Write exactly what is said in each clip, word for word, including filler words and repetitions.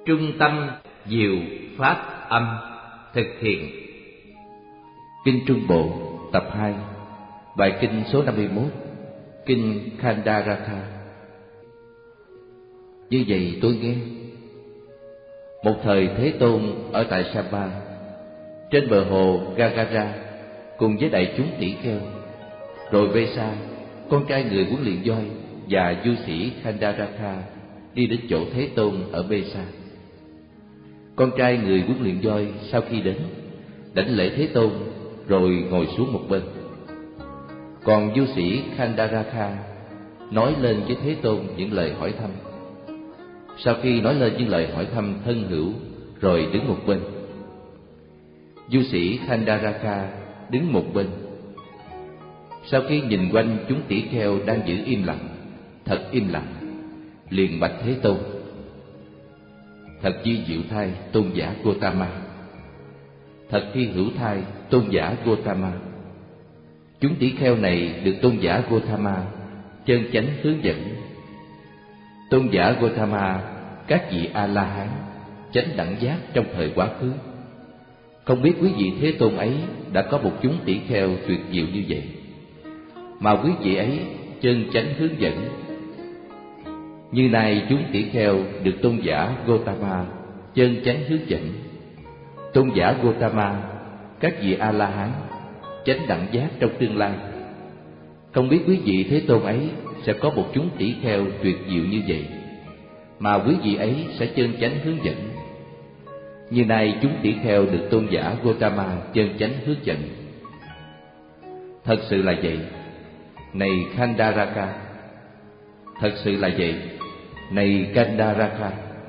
Trung tâm Diệu Pháp Âm thực hiện. Kinh Trung Bộ tập hai, bài kinh số năm mươi mốt, kinh Khandaraka. Như vậy tôi nghe, một thời Thế Tôn ở tại Sapa, trên bờ hồ Gagara, cùng với đại chúng tỷ kheo. Rồi Vesa, con trai người huấn luyện voi, và du sĩ Khandaraka đi đến chỗ Thế Tôn ở Vesa. Con trai người huấn luyện voi sau khi đến, đảnh lễ Thế Tôn rồi ngồi xuống một bên. Còn du sĩ Khandaraka nói lên với Thế Tôn những lời hỏi thăm. Sau khi nói lên những lời hỏi thăm thân hữu, rồi đứng một bên. Du sĩ Khandaraka đứng một bên. Sau khi nhìn quanh chúng tỷ kheo đang giữ im lặng, thật im lặng, liền bạch Thế Tôn: Thật chi diệu thai tôn giả Gotama, thật thi hữu thai tôn giả Gotama. Chúng tỷ kheo này được tôn giả Gotama chân chánh hướng dẫn. Tôn giả Gotama, các vị A-la-hán chánh đẳng giác trong thời quá khứ. Không biết quý vị Thế Tôn ấy đã có một chúng tỷ kheo tuyệt diệu như vậy, mà quý vị ấy chân chánh hướng dẫn. Như nay chúng tỷ kheo được tôn giả Gotama chân chánh hướng dẫn. Tôn giả Gotama, các vị A-la-hán chánh đẳng giác trong tương lai. Không biết quý vị Thế Tôn ấy sẽ có một chúng tỷ kheo tuyệt diệu như vậy, mà quý vị ấy sẽ chân chánh hướng dẫn. Như nay chúng tỷ kheo được tôn giả Gotama chân chánh hướng dẫn. Thật sự là vậy, này Khandaraka. Thật sự là vậy, này Khandaraka.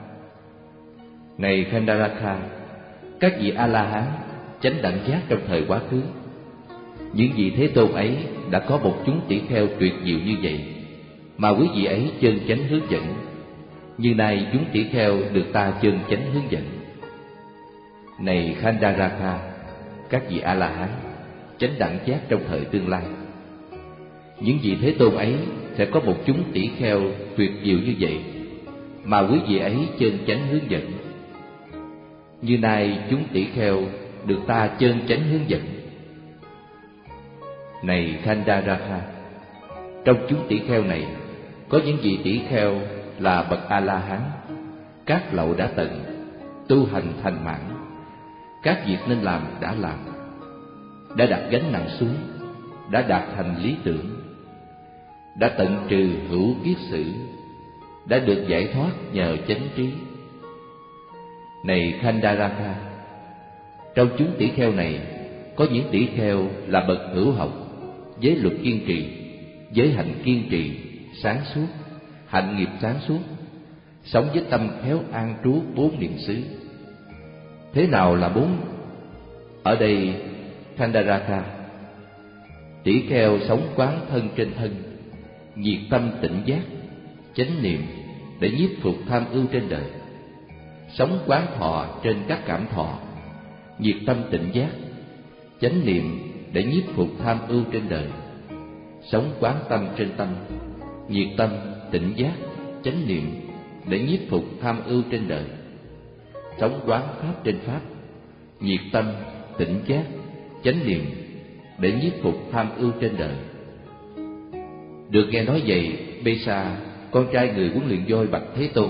Này Khandaraka, các vị A-la-hán chánh đẳng giác trong thời quá khứ. Những vị Thế Tôn ấy đã có một chúng tỷ kheo tuyệt diệu như vậy, mà quý vị ấy chân chánh hướng dẫn. Như nay chúng tỷ kheo được ta chân chánh hướng dẫn. Này Khandaraka, các vị A-la-hán chánh đẳng giác trong thời tương lai. Những vị Thế Tôn ấy sẽ có một chúng tỷ kheo tuyệt diệu như vậy, mà quý vị ấy chân chánh hướng dẫn. Như nay chúng tỷ kheo được ta chân chánh hướng dẫn. Này Khandaraka, trong chúng tỷ kheo này có những vị tỷ kheo là bậc A-la-hán, các lậu đã tận, tu hành thành mãn. Các việc nên làm đã làm, đã đặt gánh nặng xuống, đã đạt thành lý tưởng, đã tận trừ hữu kiết sử, đã được giải thoát nhờ chánh trí. Này Khandaraka, trong chúng tỷ kheo này có những tỷ kheo là bậc hữu học, giới luật kiên trì, giới hạnh kiên trì, sáng suốt, hạnh nghiệp sáng suốt, sống với tâm khéo an trú bốn niệm xứ. Thế nào là bốn? Ở đây Khandaraka, tỷ kheo sống quán thân trên thân, nhiệt tâm tỉnh giác, chánh niệm để nhiếp phục tham ưu trên đời. Sống quán thọ trên các cảm thọ, nhiệt tâm tỉnh giác, chánh niệm để nhiếp phục tham ưu trên đời. Sống quán tâm trên tâm, nhiệt tâm tỉnh giác, chánh niệm để nhiếp phục tham ưu trên đời. Sống quán pháp trên pháp, nhiệt tâm tỉnh giác, chánh niệm để nhiếp phục tham ưu trên đời. Được nghe nói vậy, Vesa, con trai người huấn luyện voi bạch Thế Tôn: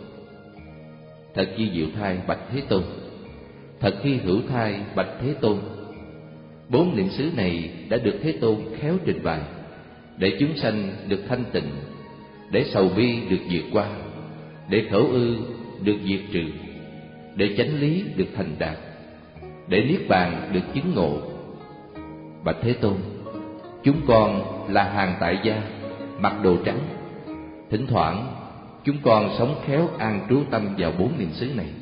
Thật chi diệu thai bạch Thế Tôn, thật hy hữu thai bạch Thế Tôn. Bốn niệm xứ này đã được Thế Tôn khéo trình bày, để chúng sanh được thanh tịnh, để sầu bi được vượt qua, để khẩu ư được diệt trừ, để chánh lý được thành đạt, để niết bàn được chứng ngộ. Bạch Thế Tôn, chúng con là hàng tại gia, mặc đồ trắng. Thỉnh thoảng chúng con sống khéo an trú tâm vào bốn niệm xứ này.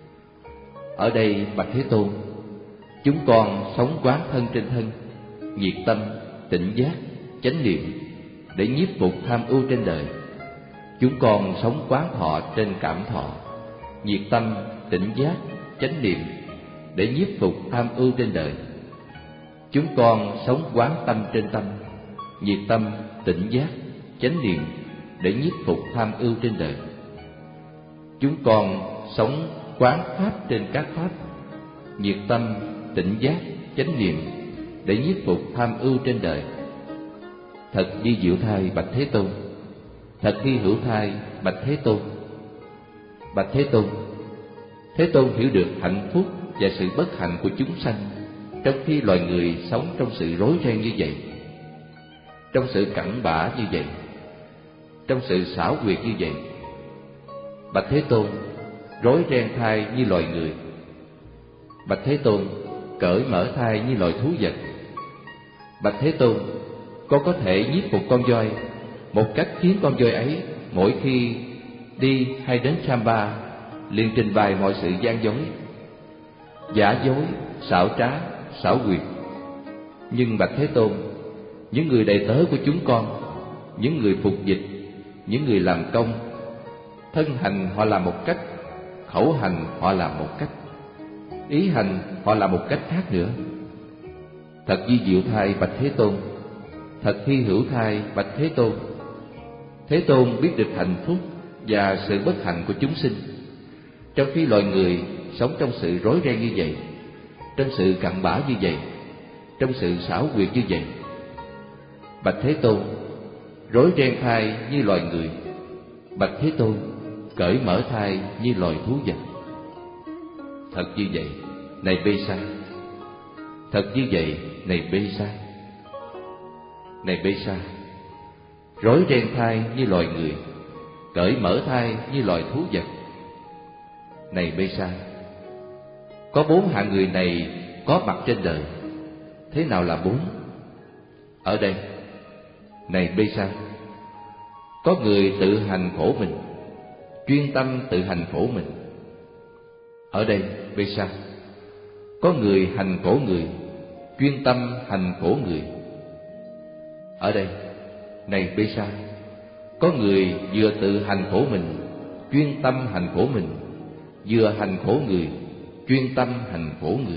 Ở đây bạch Thế Tôn, chúng con sống quán thân trên thân, nhiệt tâm, tỉnh giác, chánh niệm để nhiếp phục tham ưu trên đời. Chúng con sống quán thọ trên cảm thọ, nhiệt tâm, tỉnh giác, chánh niệm để nhiếp phục tham ưu trên đời. Chúng con sống quán tâm trên tâm, nhiệt tâm, tỉnh giác, chánh niệm để nhiếp phục tham ưu trên đời. Chúng con sống quán pháp trên các pháp, nhiệt tâm, tỉnh giác, chánh niệm để nhiếp phục tham ưu trên đời. Thật vi diệu thay bạch Thế Tôn, thật hy hữu thay bạch Thế Tôn. Bạch Thế Tôn, Thế Tôn hiểu được hạnh phúc và sự bất hạnh của chúng sanh trong khi loài người sống trong sự rối ren như vậy, trong sự cặn bã như vậy, trong sự xảo quyệt như vậy. Bạch Thế Tôn, rối ren thai như loài người. Bạch Thế Tôn, cởi mở thai như loài thú vật. Bạch Thế Tôn, con có thể nhiếp phục con voi một cách khiến con voi ấy mỗi khi đi hay đến Samba liền trình bày mọi sự gian dối, giả dối, xảo trá, xảo quyệt. Nhưng bạch Thế Tôn, những người đầy tớ của chúng con, những người phục dịch, những người làm công, thân hành họ làm một cách, khẩu hành họ làm một cách, ý hành họ làm một cách khác nữa. Thật vi diệu thay bạch Thế Tôn, thật hy hữu thay bạch Thế Tôn. Thế Tôn biết được hạnh phúc và sự bất hạnh của chúng sinh trong khi loài người sống trong sự rối ren như vậy, trong sự cặn bã như vậy, trong sự xảo quyệt như vậy. Bạch Thế Tôn, rối ren thai như loài người. Bạch Thế Tôn, cởi mở thai như loài thú vật. Thật như vậy này Bê Sa, thật như vậy này Bê Sa. Này Bê Sa, rối ren thai như loài người, cởi mở thai như loài thú vật. Này Bê Sa, có bốn hạng người này có mặt trên đời. Thế nào là bốn? Ở đây, này Bê Sa, có người tự hành khổ mình, chuyên tâm tự hành khổ mình. Ở đây, Bê Sa, có người hành khổ người, chuyên tâm hành khổ người. Ở đây, này Bê Sa, có người vừa tự hành khổ mình, chuyên tâm hành khổ mình, vừa hành khổ người, chuyên tâm hành khổ người.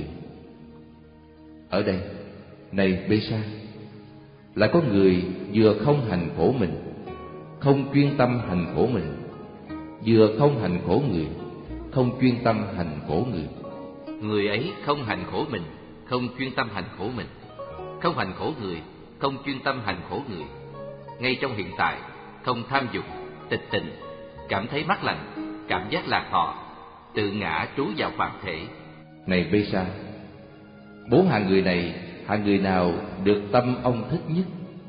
Ở đây, này Bê Sa, là có người vừa không hành khổ mình, không chuyên tâm hành khổ mình, vừa không hành khổ người, không chuyên tâm hành khổ người. Người ấy không hành khổ mình, không chuyên tâm hành khổ mình, không hành khổ người, không chuyên tâm hành khổ người. Ngay trong hiện tại, không tham dục, tịch tịnh, cảm thấy mát lạnh, cảm giác lạc thọ, tự ngã trú vào phàm thể. Này Bê Sa, bốn hạng người này, hạng người nào được tâm ông thích nhất?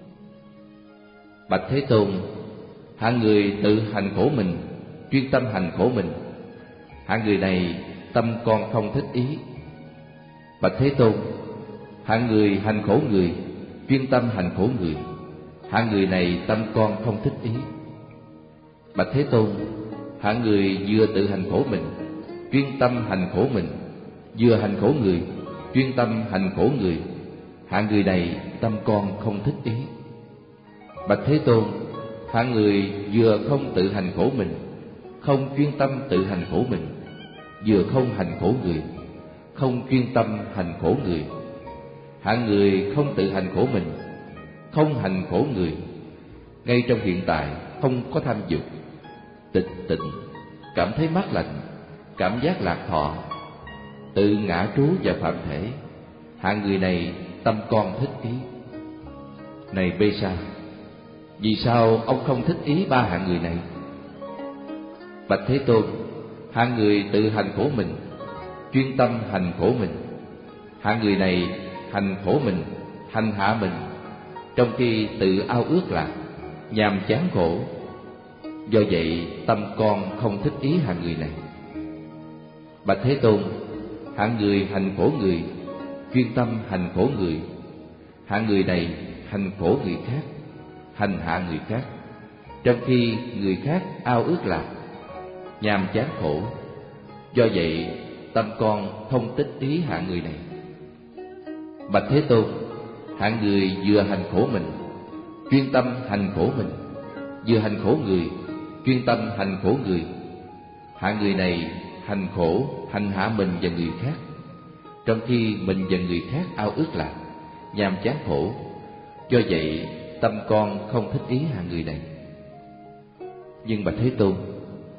Bạch Thế Tôn, hạng người tự hành khổ mình, chuyên tâm hành khổ mình. Hạng người này tâm con không thích ý. Bạch Thế Tôn, hạng người hành khổ người, chuyên tâm hành khổ người. Hạng người này tâm con không thích ý. Bạch Thế Tôn, hạng người vừa tự hành khổ mình, chuyên tâm hành khổ mình, vừa hành khổ người, chuyên tâm hành khổ người. Hạng người này tâm con không thích ý. Bạch Thế Tôn, hạng người vừa không tự hành khổ mình, không chuyên tâm tự hành khổ mình, vừa không hành khổ người, không chuyên tâm hành khổ người. Hạng người không tự hành khổ mình, không hành khổ người, ngay trong hiện tại không có tham dục, tịch tịnh, cảm thấy mát lạnh, cảm giác lạc thọ, tự ngã trú vào phạm thể. Hạng người này tâm con thích ý. Này Bê Sa, vì sao ông không thích ý ba hạng người này? Bạch Thế Tôn, hạng người tự hành khổ mình, chuyên tâm hành khổ mình. Hạng người này hành khổ mình, hành hạ mình, trong khi tự ao ước lạc, nhàm chán khổ. Do vậy tâm con không thích ý hạng người này. Bạch Thế Tôn, hạng người hành khổ người, chuyên tâm hành khổ người. Hạng người này hành khổ người khác, hành hạ người khác, trong khi người khác ao ước lạc, nhàm chán khổ. Do vậy tâm con không thích ý hạng người này. Bạch Thế Tôn, hạng người vừa hành khổ mình, chuyên tâm hành khổ mình, vừa hành khổ người, chuyên tâm hành khổ người. Hạng người này hành khổ, hành hạ mình và người khác, trong khi mình và người khác ao ước lạc, nhàm chán khổ. Do vậy tâm con không thích ý hạng người này. Nhưng Bạch Thế Tôn,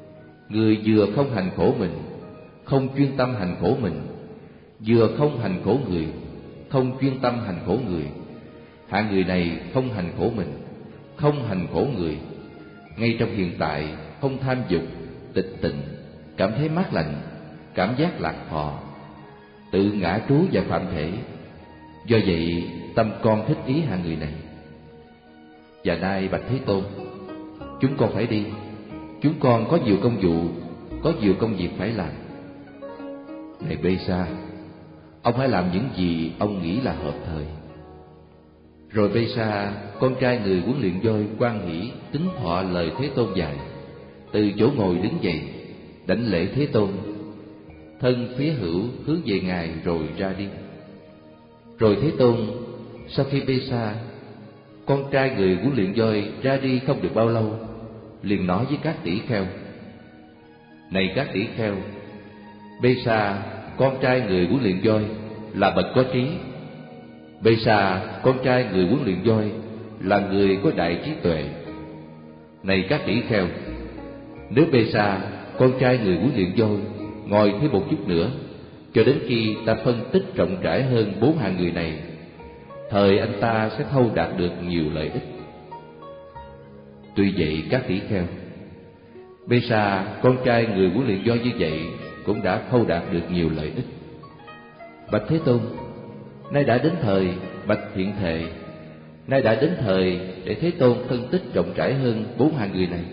người vừa không hành khổ mình, không chuyên tâm hành khổ mình, vừa không hành khổ người, không chuyên tâm hành khổ người. Hạng người này không hành khổ mình, không hành khổ người, ngay trong hiện tại không tham dục, tịch tịnh, cảm thấy mát lạnh, cảm giác lạc thọ, tự ngã trú và phạm thể. Do vậy tâm con thích ý hạng người này. Và nay bạch Thế Tôn, chúng con phải đi, chúng con có nhiều công vụ, có nhiều công việc phải làm. Này Bê Sa, ông hãy làm những gì ông nghĩ là hợp thời. Rồi Bê Sa, con trai người huấn luyện voi, hoan hỷ tính thọ lời Thế Tôn dạy, từ chỗ ngồi đứng dậy, đảnh lễ Thế Tôn, thân phía hữu hướng về ngài rồi ra đi. Rồi Thế Tôn, sau khi Bê Sa, con trai người huấn luyện voi ra đi không được bao lâu, liền nói với các tỷ kheo: Này các tỷ kheo, Bê Sa, con trai người huấn luyện voi là bậc có trí. Bê Sa, con trai người huấn luyện voi là người có đại trí tuệ. Này các tỷ kheo, nếu Bê Sa, con trai người huấn luyện voi ngồi thêm một chút nữa, cho đến khi ta phân tích rộng rãi hơn bốn hạng người này, thời anh ta sẽ thâu đạt được nhiều lợi ích. Tuy vậy các tỷ kheo, Bê Sa, con trai người huấn luyện voi như vậy cũng đã thâu đạt được nhiều lợi ích. Bạch Thế Tôn, nay đã đến thời, bạch Thiện Thệ, nay đã đến thời để Thế Tôn phân tích rộng rãi hơn bốn hạng người này.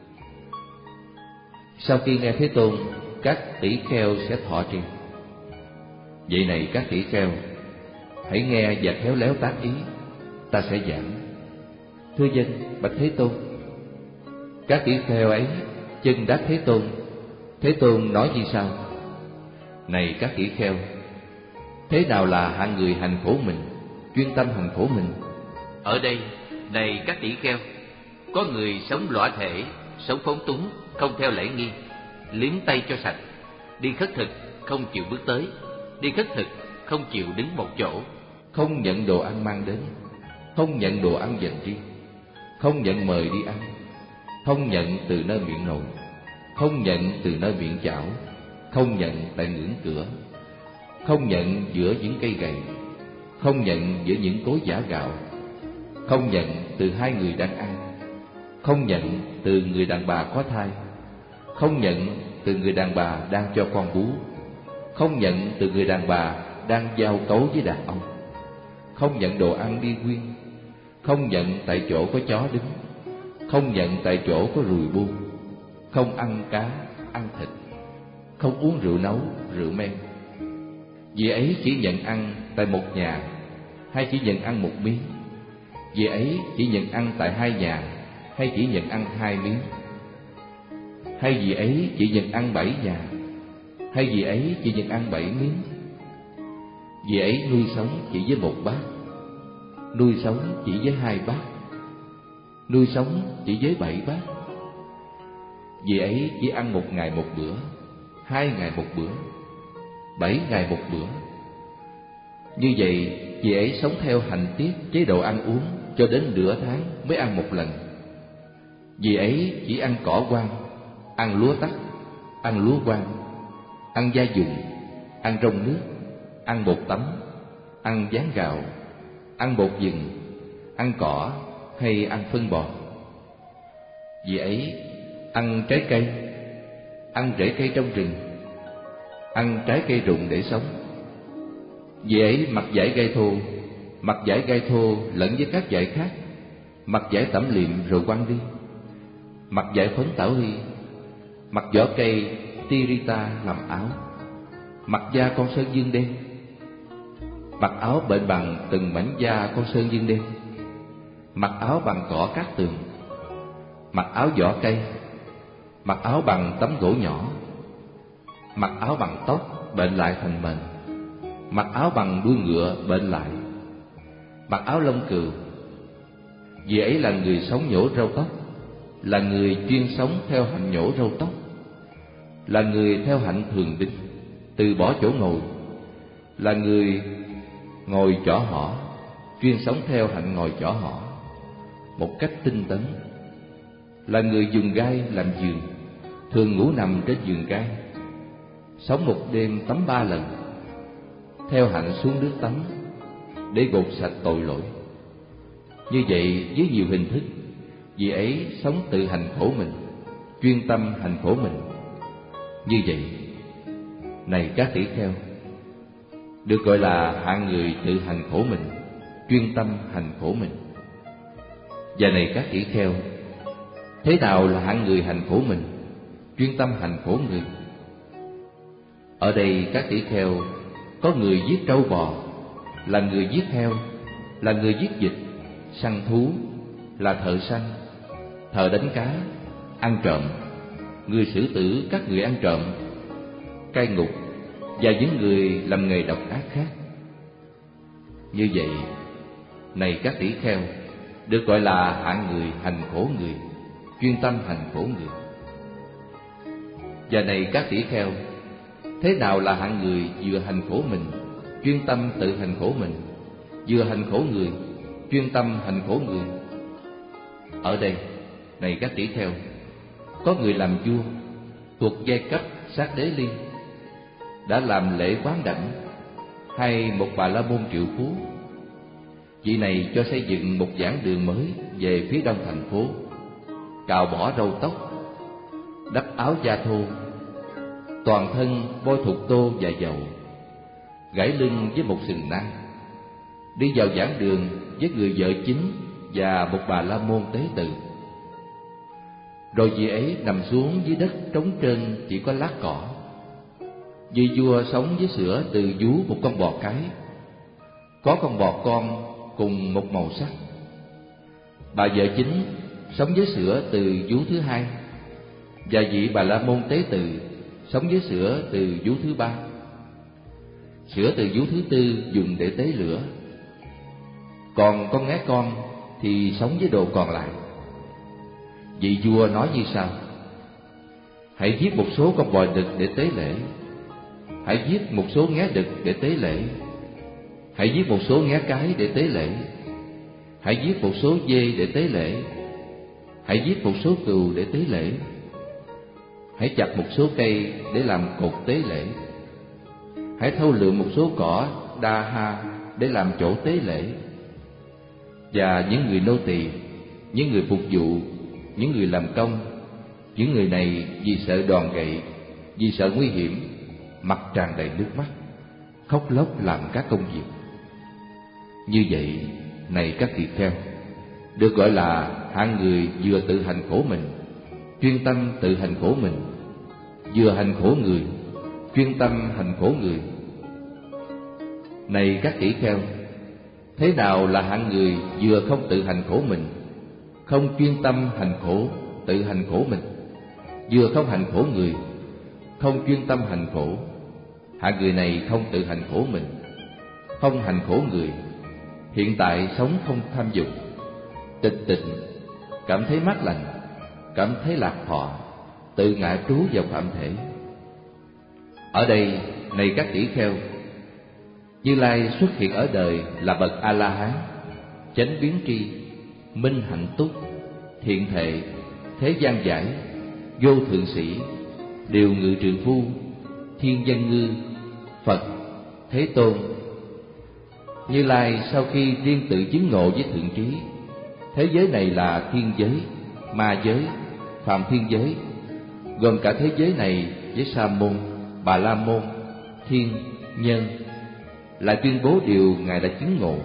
Sau khi nghe Thế Tôn, các tỷ kheo sẽ thọ trì. Vậy này các tỷ kheo, hãy nghe và khéo léo tác ý, ta sẽ giảng. Thưa dân, bạch Thế Tôn. Các tỷ kheo ấy chân đáp Thế Tôn. Thế Tôn nói như sau: Này các tỷ kheo, thế nào là hạng người hành khổ mình, chuyên tâm hành khổ mình? Ở đây, này các tỷ kheo, có người sống lõa thể, sống phóng túng, không theo lễ nghi, liếm tay cho sạch, đi khất thực, không chịu bước tới, đi khất thực, không chịu đứng một chỗ, không nhận đồ ăn mang đến, không nhận đồ ăn dành riêng, không nhận mời đi ăn, không nhận từ nơi miệng nồi, không nhận từ nơi miệng chảo, không nhận tại ngưỡng cửa, không nhận giữa những cây gậy, không nhận giữa những cối giã gạo, không nhận từ hai người đang ăn, không nhận từ người đàn bà có thai, không nhận từ người đàn bà đang cho con bú, không nhận từ người đàn bà đang giao cấu với đàn ông, không nhận đồ ăn đi quyên, không nhận tại chỗ có chó đứng, không nhận tại chỗ có ruồi bu, không ăn cá, ăn thịt, không uống rượu nấu, rượu men. Vì ấy chỉ nhận ăn tại một nhà, hay chỉ nhận ăn một miếng? Vì ấy chỉ nhận ăn tại hai nhà, hay chỉ nhận ăn hai miếng? Hay vì ấy chỉ nhận ăn bảy nhà, hay vì ấy chỉ nhận ăn bảy miếng? Vì ấy nuôi sống chỉ với một bát, nuôi sống chỉ với hai bát, nuôi sống chỉ với bảy bát. Vì ấy chỉ ăn một ngày một bữa, hai ngày một bữa, bảy ngày một bữa. Như vậy, vì ấy sống theo hành tiết chế độ ăn uống cho đến nửa tháng mới ăn một lần. Vì ấy chỉ ăn cỏ quang, ăn lúa tắc, ăn lúa quang, ăn gia dụng, ăn rong nước, ăn bột tấm, ăn ván gạo, ăn bột vừng, ăn cỏ hay ăn phân bò. Vì ấy ăn trái cây, ăn rễ cây trong rừng, ăn trái cây rụng để sống. Vì ấy mặc vải gai thô, mặc vải gai thô lẫn với các vải khác, mặc vải tẩm liệm rồi quăng đi, mặc vải phấn tảo ly, mặc vỏ cây tirita làm áo, mặc da con sơn dương đen, mặc áo bệnh bằng từng mảnh da con sơn dương đen, mặc áo bằng cỏ cát tường, mặc áo vỏ cây, mặc áo bằng tấm gỗ nhỏ, mặc áo bằng tóc bệnh lại thành mền, mặc áo bằng đuôi ngựa bệnh lại, mặc áo lông cừu. Vì ấy là người sống nhổ râu tóc, là người chuyên sống theo hạnh nhổ râu tóc, là người theo hạnh thường đính, từ bỏ chỗ ngồi, là người ngồi chỏ hỏ, chuyên sống theo hạnh ngồi chỏ hỏ một cách tinh tấn, là người dùng gai làm giường, thường ngủ nằm trên giường gai, sống một đêm tắm ba lần, theo hạnh xuống nước tắm để gột sạch tội lỗi. Như vậy với nhiều hình thức, vị ấy sống tự hành khổ mình, chuyên tâm hành khổ mình. Như vậy, này các tỷ kheo, được gọi là hạng người tự hành khổ mình, chuyên tâm hành khổ mình. Và này các tỷ kheo, thế nào là hạng người hành khổ mình, chuyên tâm hành khổ người? Ở đây các tỷ kheo, có người giết trâu bò, là người giết heo, là người giết vịt, săn thú, là thợ săn, thợ đánh cá, ăn trộm, người xử tử các người ăn trộm, cai ngục và những người làm nghề độc ác khác. Như vậy, này các tỷ kheo, được gọi là hạng người hành khổ người, chuyên tâm hành khổ người. Và này các tỷ kheo, thế nào là hạng người vừa hành khổ mình, chuyên tâm tự hành khổ mình, vừa hành khổ người, chuyên tâm hành khổ người? Ở đây, này các tỷ kheo, có người làm vua thuộc giai cấp sát đế liên, đã làm lễ quán đảnh, hay một bà la môn triệu phú. Vị này cho xây dựng một giảng đường mới về phía đông thành phố, cạo bỏ râu tóc, đắp áo da thô, toàn thân bôi thuộc tô và dầu, gãy lưng với một sừng nai, đi vào giảng đường với người vợ chính và một bà la môn tế tự. Rồi vị ấy nằm xuống dưới đất trống trơn chỉ có lát cỏ. Vị vua sống với sữa từ vú một con bò cái, có con bò con cùng một màu sắc. Bà vợ chính sống với sữa từ vú thứ hai, và vị bà la môn tế tự sống với sữa từ vú thứ ba. Sữa từ vú thứ tư dùng để tế lửa, còn con ngái con thì sống với đồ còn lại. Vị vua nói như sau: hãy giết một số con bò đực để tế lễ, hãy giết một số ngái đực để tế lễ, hãy giết một số ngái cái để tế lễ, hãy giết một số dê để tế lễ, hãy giết một số cừu để tế lễ, hãy chặt một số cây để làm cột tế lễ, hãy thâu lượm một số cỏ đa ha để làm chỗ tế lễ. Và những người nô tỳ, những người phục vụ, những người làm công, những người này vì sợ đòn gậy, vì sợ nguy hiểm, mặt tràn đầy nước mắt, khóc lóc làm các công việc. Như vậy, này các tỳ kheo, được gọi là hạng người vừa tự hành khổ mình, chuyên tâm tự hành khổ mình, vừa hành khổ người, chuyên tâm hành khổ người. Này các tỷ kheo, thế nào là hạng người vừa không tự hành khổ mình, không chuyên tâm hành khổ, tự hành khổ mình, vừa không hành khổ người, không chuyên tâm hành khổ? Hạng người này không tự hành khổ mình, không hành khổ người, hiện tại sống không tham dục, tịch tịnh, cảm thấy mát lành, cảm thấy lạc thọ, tự ngã trú vào phạm thể. Ở đây, này các tỷ kheo, Như Lai xuất hiện ở đời là bậc A La Hán, chánh biến tri, minh hạnh túc, thiện thệ, thế gian giải, vô thượng sĩ, điều ngự trượng phu, thiên dân ngư, Phật, Thế Tôn. Như Lai sau khi riêng tự chứng ngộ với thượng trí, thế giới này là thiên giới, ma giới, phạm thiên giới, gồm cả thế giới này với Sa môn, Bà La môn, thiên, nhân, lại tuyên bố điều Ngài đã chứng ngộ.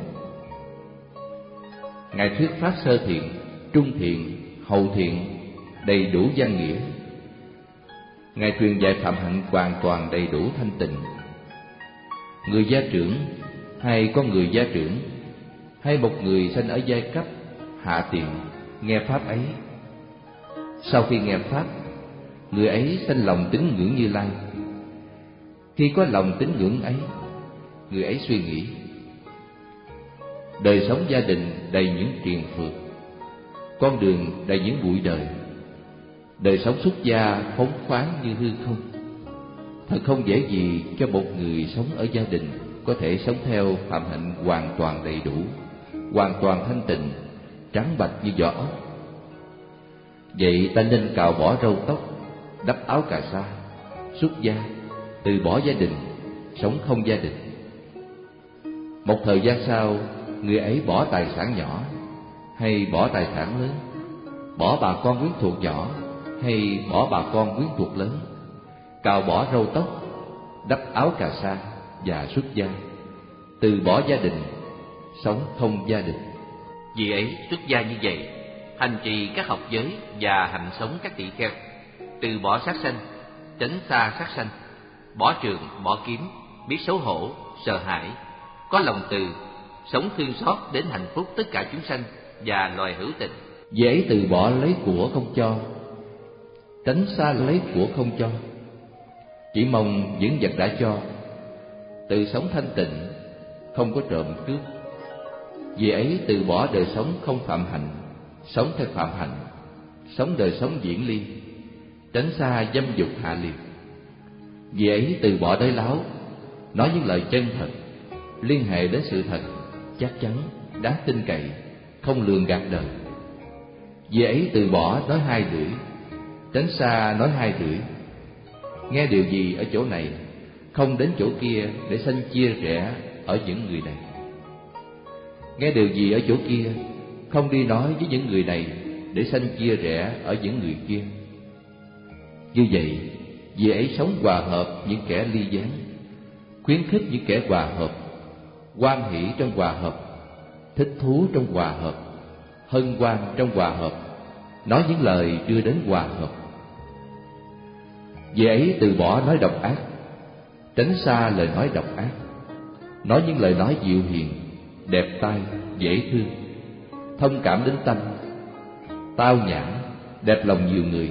Ngài thuyết pháp sơ thiện, trung thiện, hậu thiện, đầy đủ văn nghĩa. Ngài truyền dạy phạm hạnh hoàn toàn đầy đủ thanh tịnh. Người gia trưởng, hay con người gia trưởng, hay một người sanh ở giai cấp hạ tiện nghe pháp ấy, sau khi nghe pháp, người ấy sanh lòng tín ngưỡng Như Lai. Khi có lòng tín ngưỡng ấy, người ấy suy nghĩ: đời sống gia đình đầy những triền phượt, con đường đầy những bụi đời, đời sống xuất gia phóng khoáng như hư không. Thật không dễ gì cho một người sống ở gia đình có thể sống theo phạm hạnh hoàn toàn đầy đủ, hoàn toàn thanh tịnh, trắng bạch như vỏ ốc. Vậy ta nên cạo bỏ râu tóc, đắp áo cà sa, xuất gia, từ bỏ gia đình, sống không gia đình. Một thời gian sau, người ấy bỏ tài sản nhỏ hay bỏ tài sản lớn, bỏ bà con quyến thuộc nhỏ hay bỏ bà con quyến thuộc lớn, cạo bỏ râu tóc, đắp áo cà sa và xuất gia, từ bỏ gia đình, sống không gia đình. Vì ấy xuất gia như vậy, hành trì các học giới và hạnh sống các tỳ kheo, từ bỏ sát sanh, tránh xa sát sanh, bỏ trường, bỏ kiếm, biết xấu hổ, sợ hãi, có lòng từ, sống thương xót đến hạnh phúc tất cả chúng sanh và loài hữu tình. Dễ từ bỏ lấy của không cho, tránh xa lấy của không cho, chỉ mong những vật đã cho, tự sống thanh tịnh, không có trộm cướp. Vì ấy từ bỏ đời sống không phạm hạnh, sống theo phạm hạnh, sống đời sống diễn ly, tránh xa dâm dục hạ liệt. Vì ấy từ bỏ nói láo, nói những lời chân thật, liên hệ đến sự thật, chắc chắn, đáng tin cậy, không lường gạt đời. Vì ấy từ bỏ nói hai lưỡi, tránh xa nói hai lưỡi. Nghe điều gì ở chỗ này, không đến chỗ kia để sanh chia rẽ ở những người này. Nghe điều gì ở chỗ kia, không đi nói với những người này để sanh chia rẽ ở những người kia. Như vậy, vì ấy sống hòa hợp những kẻ ly gián, khuyến khích những kẻ hòa hợp, hoan hỷ trong hòa hợp, thích thú trong hòa hợp, hân hoan trong hòa hợp, nói những lời đưa đến hòa hợp. Vì ấy từ bỏ nói độc ác, tránh xa lời nói độc ác, nói những lời nói dịu hiền, đẹp tai, dễ thương, thông cảm đến tâm, tao nhã, đẹp lòng nhiều người.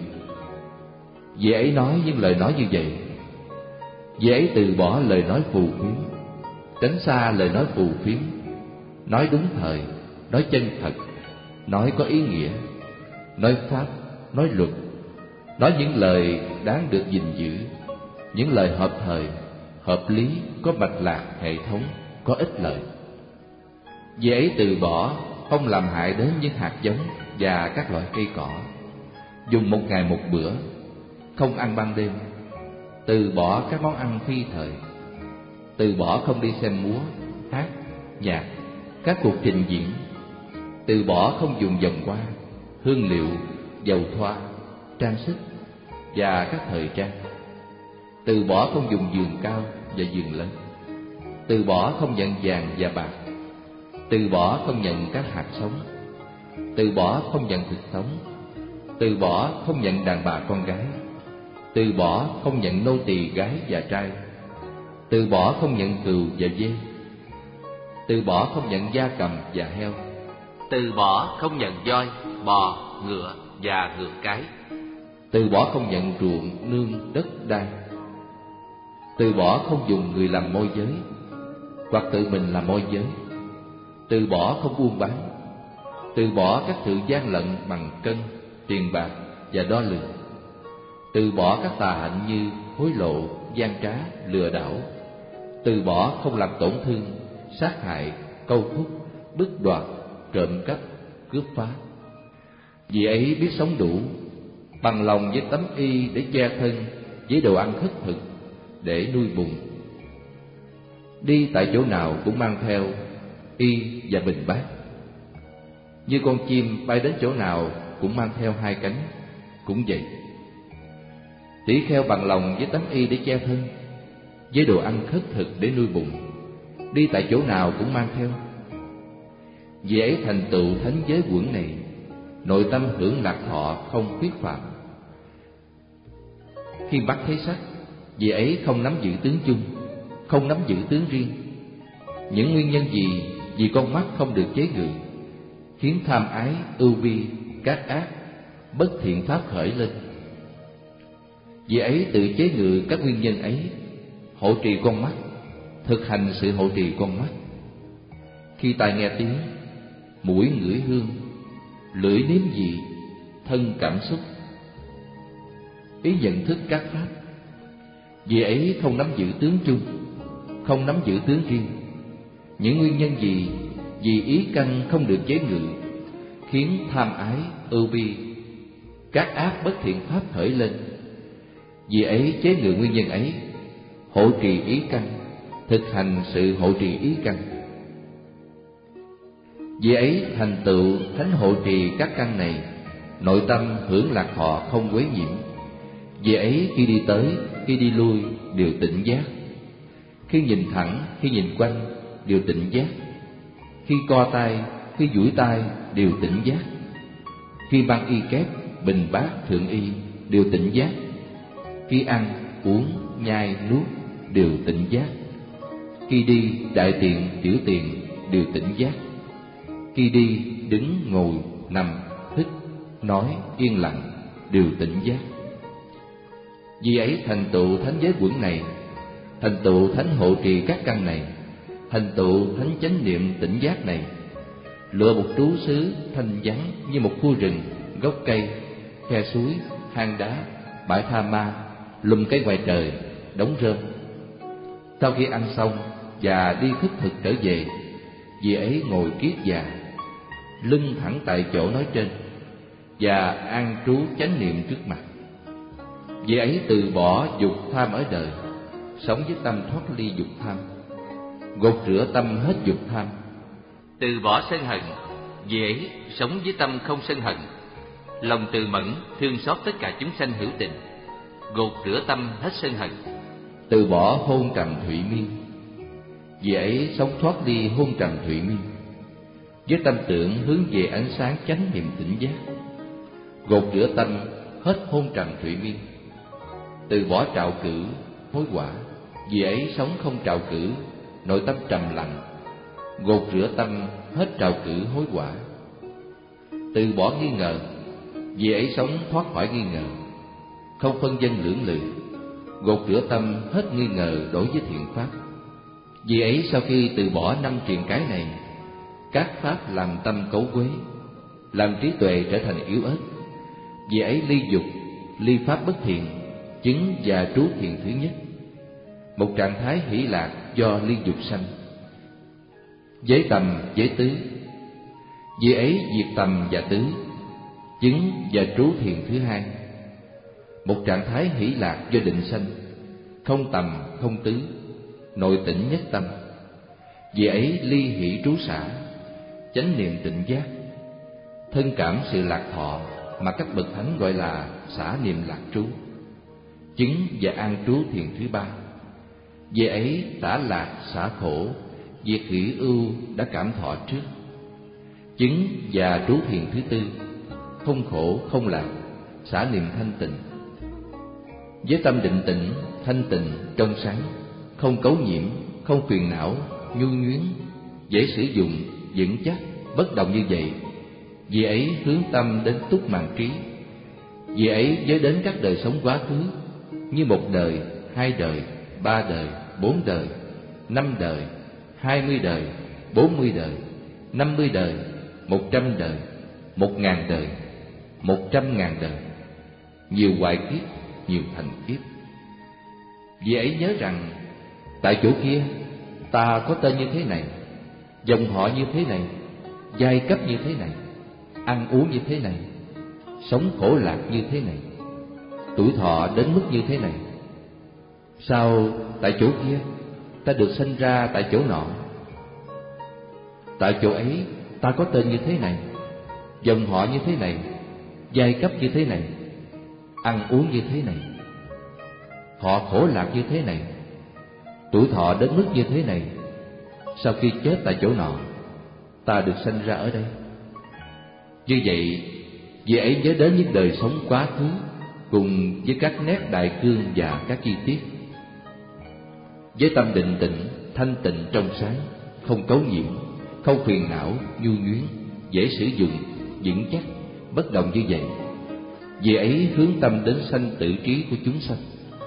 Vì ấy nói những lời nói như vậy. Vì ấy từ bỏ lời nói phù phiếm, tránh xa lời nói phù phiếm, nói đúng thời, nói chân thật, nói có ý nghĩa, nói pháp, nói luật, nói những lời đáng được gìn giữ, những lời hợp thời, hợp lý, có mạch lạc, hệ thống, có ích lợi. Vì ấy từ bỏ không làm hại đến những hạt giống và các loại cây cỏ, dùng một ngày một bữa, không ăn ban đêm, từ bỏ các món ăn phi thời, từ bỏ không đi xem múa, hát, nhạc, các cuộc trình diễn, từ bỏ không dùng vòng hoa, hương liệu, dầu thoa, trang sức và các thời trang, từ bỏ không dùng giường cao và giường lớn, từ bỏ không nhận vàng và bạc, từ bỏ không nhận các hạt sống, từ bỏ không nhận thịt sống, từ bỏ không nhận đàn bà con gái, từ bỏ không nhận nô tỳ gái và trai, từ bỏ không nhận cừu và dê, từ bỏ không nhận gia cầm và heo, từ bỏ không nhận voi, bò, ngựa và ngựa cái, từ bỏ không nhận ruộng, nương, đất đai, từ bỏ không dùng người làm môi giới hoặc tự mình làm môi giới, từ bỏ không buôn bán, từ bỏ các sự gian lận bằng cân, tiền bạc và đo lường, từ bỏ các tà hạnh như hối lộ, gian trá, lừa đảo, từ bỏ không làm tổn thương, sát hại, câu thúc, bức đoạt, trộm cắp, cướp phá. Vì ấy biết sống đủ, bằng lòng với tấm y để che thân, với đồ ăn khất thực để nuôi bụng. Đi tại chỗ nào cũng mang theo y và bình bát. Như con chim bay đến chỗ nào cũng mang theo hai cánh, cũng vậy. Tỷ kheo bằng lòng với tấm y để che thân, với đồ ăn khất thực để nuôi bụng, đi tại chỗ nào cũng mang theo. Vì ấy thành tựu thánh giới quẩn này, nội tâm hưởng lạc thọ không khuyết phạm. Khi mắt thấy sắc, vì ấy không nắm giữ tướng chung, không nắm giữ tướng riêng. Những nguyên nhân gì vì con mắt không được chế ngự, khiến tham ái, ưu bi, các ác, bất thiện pháp khởi lên. Vì ấy tự chế ngự các nguyên nhân ấy, hộ trì con mắt, thực hành sự hộ trì con mắt. Khi tai nghe tiếng, mũi ngửi hương, lưỡi nếm vị, thân cảm xúc, ý nhận thức các pháp. Vì ấy không nắm giữ tướng chung, không nắm giữ tướng riêng. Những nguyên nhân gì vì ý căn không được chế ngự, khiến tham ái, ưu bi, các ác bất thiện pháp khởi lên. Vì ấy chế ngự nguyên nhân ấy, hộ trì ý căn, thực hành sự hộ trì ý căn. Vì ấy thành tựu thánh hộ trì các căn này, nội tâm hưởng lạc thọ không quấy nhiễm. Vì ấy khi đi tới, khi đi lui đều tỉnh giác. Khi nhìn thẳng, khi nhìn quanh đều tỉnh giác. Khi co tay, khi duỗi tay đều tỉnh giác. Khi băng y kép, bình bát, thượng y đều tỉnh giác. Khi ăn, uống, nhai, nuốt đều tỉnh giác. Khi đi, đại tiện, tiểu tiện đều tỉnh giác. Khi đi, đứng, ngồi, nằm, hít, nói, yên lặng đều tỉnh giác. Vì ấy thành tựu thánh giới quẩn này, thành tựu thánh hộ trì các căn này, thành tựu thánh chánh niệm tỉnh giác này, lựa một trú xứ thanh vắng như một khu rừng, gốc cây, khe suối, hang đá, bãi tha ma, lùm cây ngoài trời, đống rơm. Sau khi ăn xong và đi khất thực trở về, vì ấy ngồi kiết già, lưng thẳng tại chỗ nói trên, và an trú chánh niệm trước mặt. Vì ấy từ bỏ dục tham ở đời, sống với tâm thoát ly dục tham, gột rửa tâm hết dục tham. Từ bỏ sân hận, vì ấy sống với tâm không sân hận, lòng từ mẫn thương xót tất cả chúng sanh hữu tình, gột rửa tâm hết sân hận. Từ bỏ hôn trầm thụy miên, vì ấy sống thoát ly hôn trầm thụy miên, với tâm tưởng hướng về ánh sáng chánh niệm tỉnh giác, gột rửa tâm hết hôn trầm thụy miên. Từ bỏ trạo cử, hối quả, vì ấy sống không trạo cử, nội tâm trầm lặng, gột rửa tâm hết trạo cử hối quả. Từ bỏ nghi ngờ, vì ấy sống thoát khỏi nghi ngờ, không phân vân lưỡng lự, gột rửa tâm hết nghi ngờ đối với thiện pháp. Vì ấy sau khi từ bỏ năm triền cái này, các pháp làm tâm cấu quế, làm trí tuệ trở thành yếu ớt. Vì ấy ly dục, ly pháp bất thiện, chứng và trú thiền thứ nhất, một trạng thái hỷ lạc do ly dục sanh. Giới tầm, giới tứ, vì ấy diệt tầm và tứ, chứng và trú thiền thứ hai, một trạng thái hỷ lạc do định sanh, không tầm không tứ, nội tỉnh nhất tâm. Vì ấy ly hỷ trú xả, chánh niệm tỉnh giác, thân cảm sự lạc thọ mà các bậc thánh gọi là xả niệm lạc trú, chứng và an trú thiền thứ ba. Vì ấy tả lạc xả khổ, diệt hỷ ưu đã cảm thọ trước, chứng và trú thiền thứ tư, không khổ không lạc, xả niệm thanh tịnh. Với tâm định tĩnh, thanh tịnh, trong sáng, không cấu nhiễm, không phiền não, nhu nhuyến, dễ sử dụng, vững chắc, bất động như vậy, vì ấy hướng tâm đến túc màn trí. Vì ấy giới đến các đời sống quá khứ, như một đời, hai đời, ba đời, bốn đời, năm đời, hai mươi đời, bốn mươi đời, năm mươi đời, một trăm đời, một ngàn đời, một trăm ngàn đời, nhiều hoại kiếp, nhiều thành kiếp. Vì ấy nhớ rằng tại chỗ kia ta có tên như thế này, dòng họ như thế này, giai cấp như thế này, ăn uống như thế này, sống khổ lạc như thế này, tuổi thọ đến mức như thế này. Sao tại chỗ kia ta được sinh ra tại chỗ nọ? Tại chỗ ấy ta có tên như thế này, dòng họ như thế này, giai cấp như thế này, ăn uống như thế này, họ khổ lạc như thế này, tuổi thọ đến mức như thế này. Sau khi chết tại chỗ nọ, ta được sanh ra ở đây. Như vậy, vì ấy nhớ đến những đời sống quá khứ, cùng với các nét đại cương và các chi tiết. Với tâm định tĩnh, thanh tịnh trong sáng, không cấu nhiễm, không phiền não, nhu nhuyến, dễ sử dụng, vững chắc, bất động như vậy, vì ấy hướng tâm đến sanh tử trí của chúng sanh.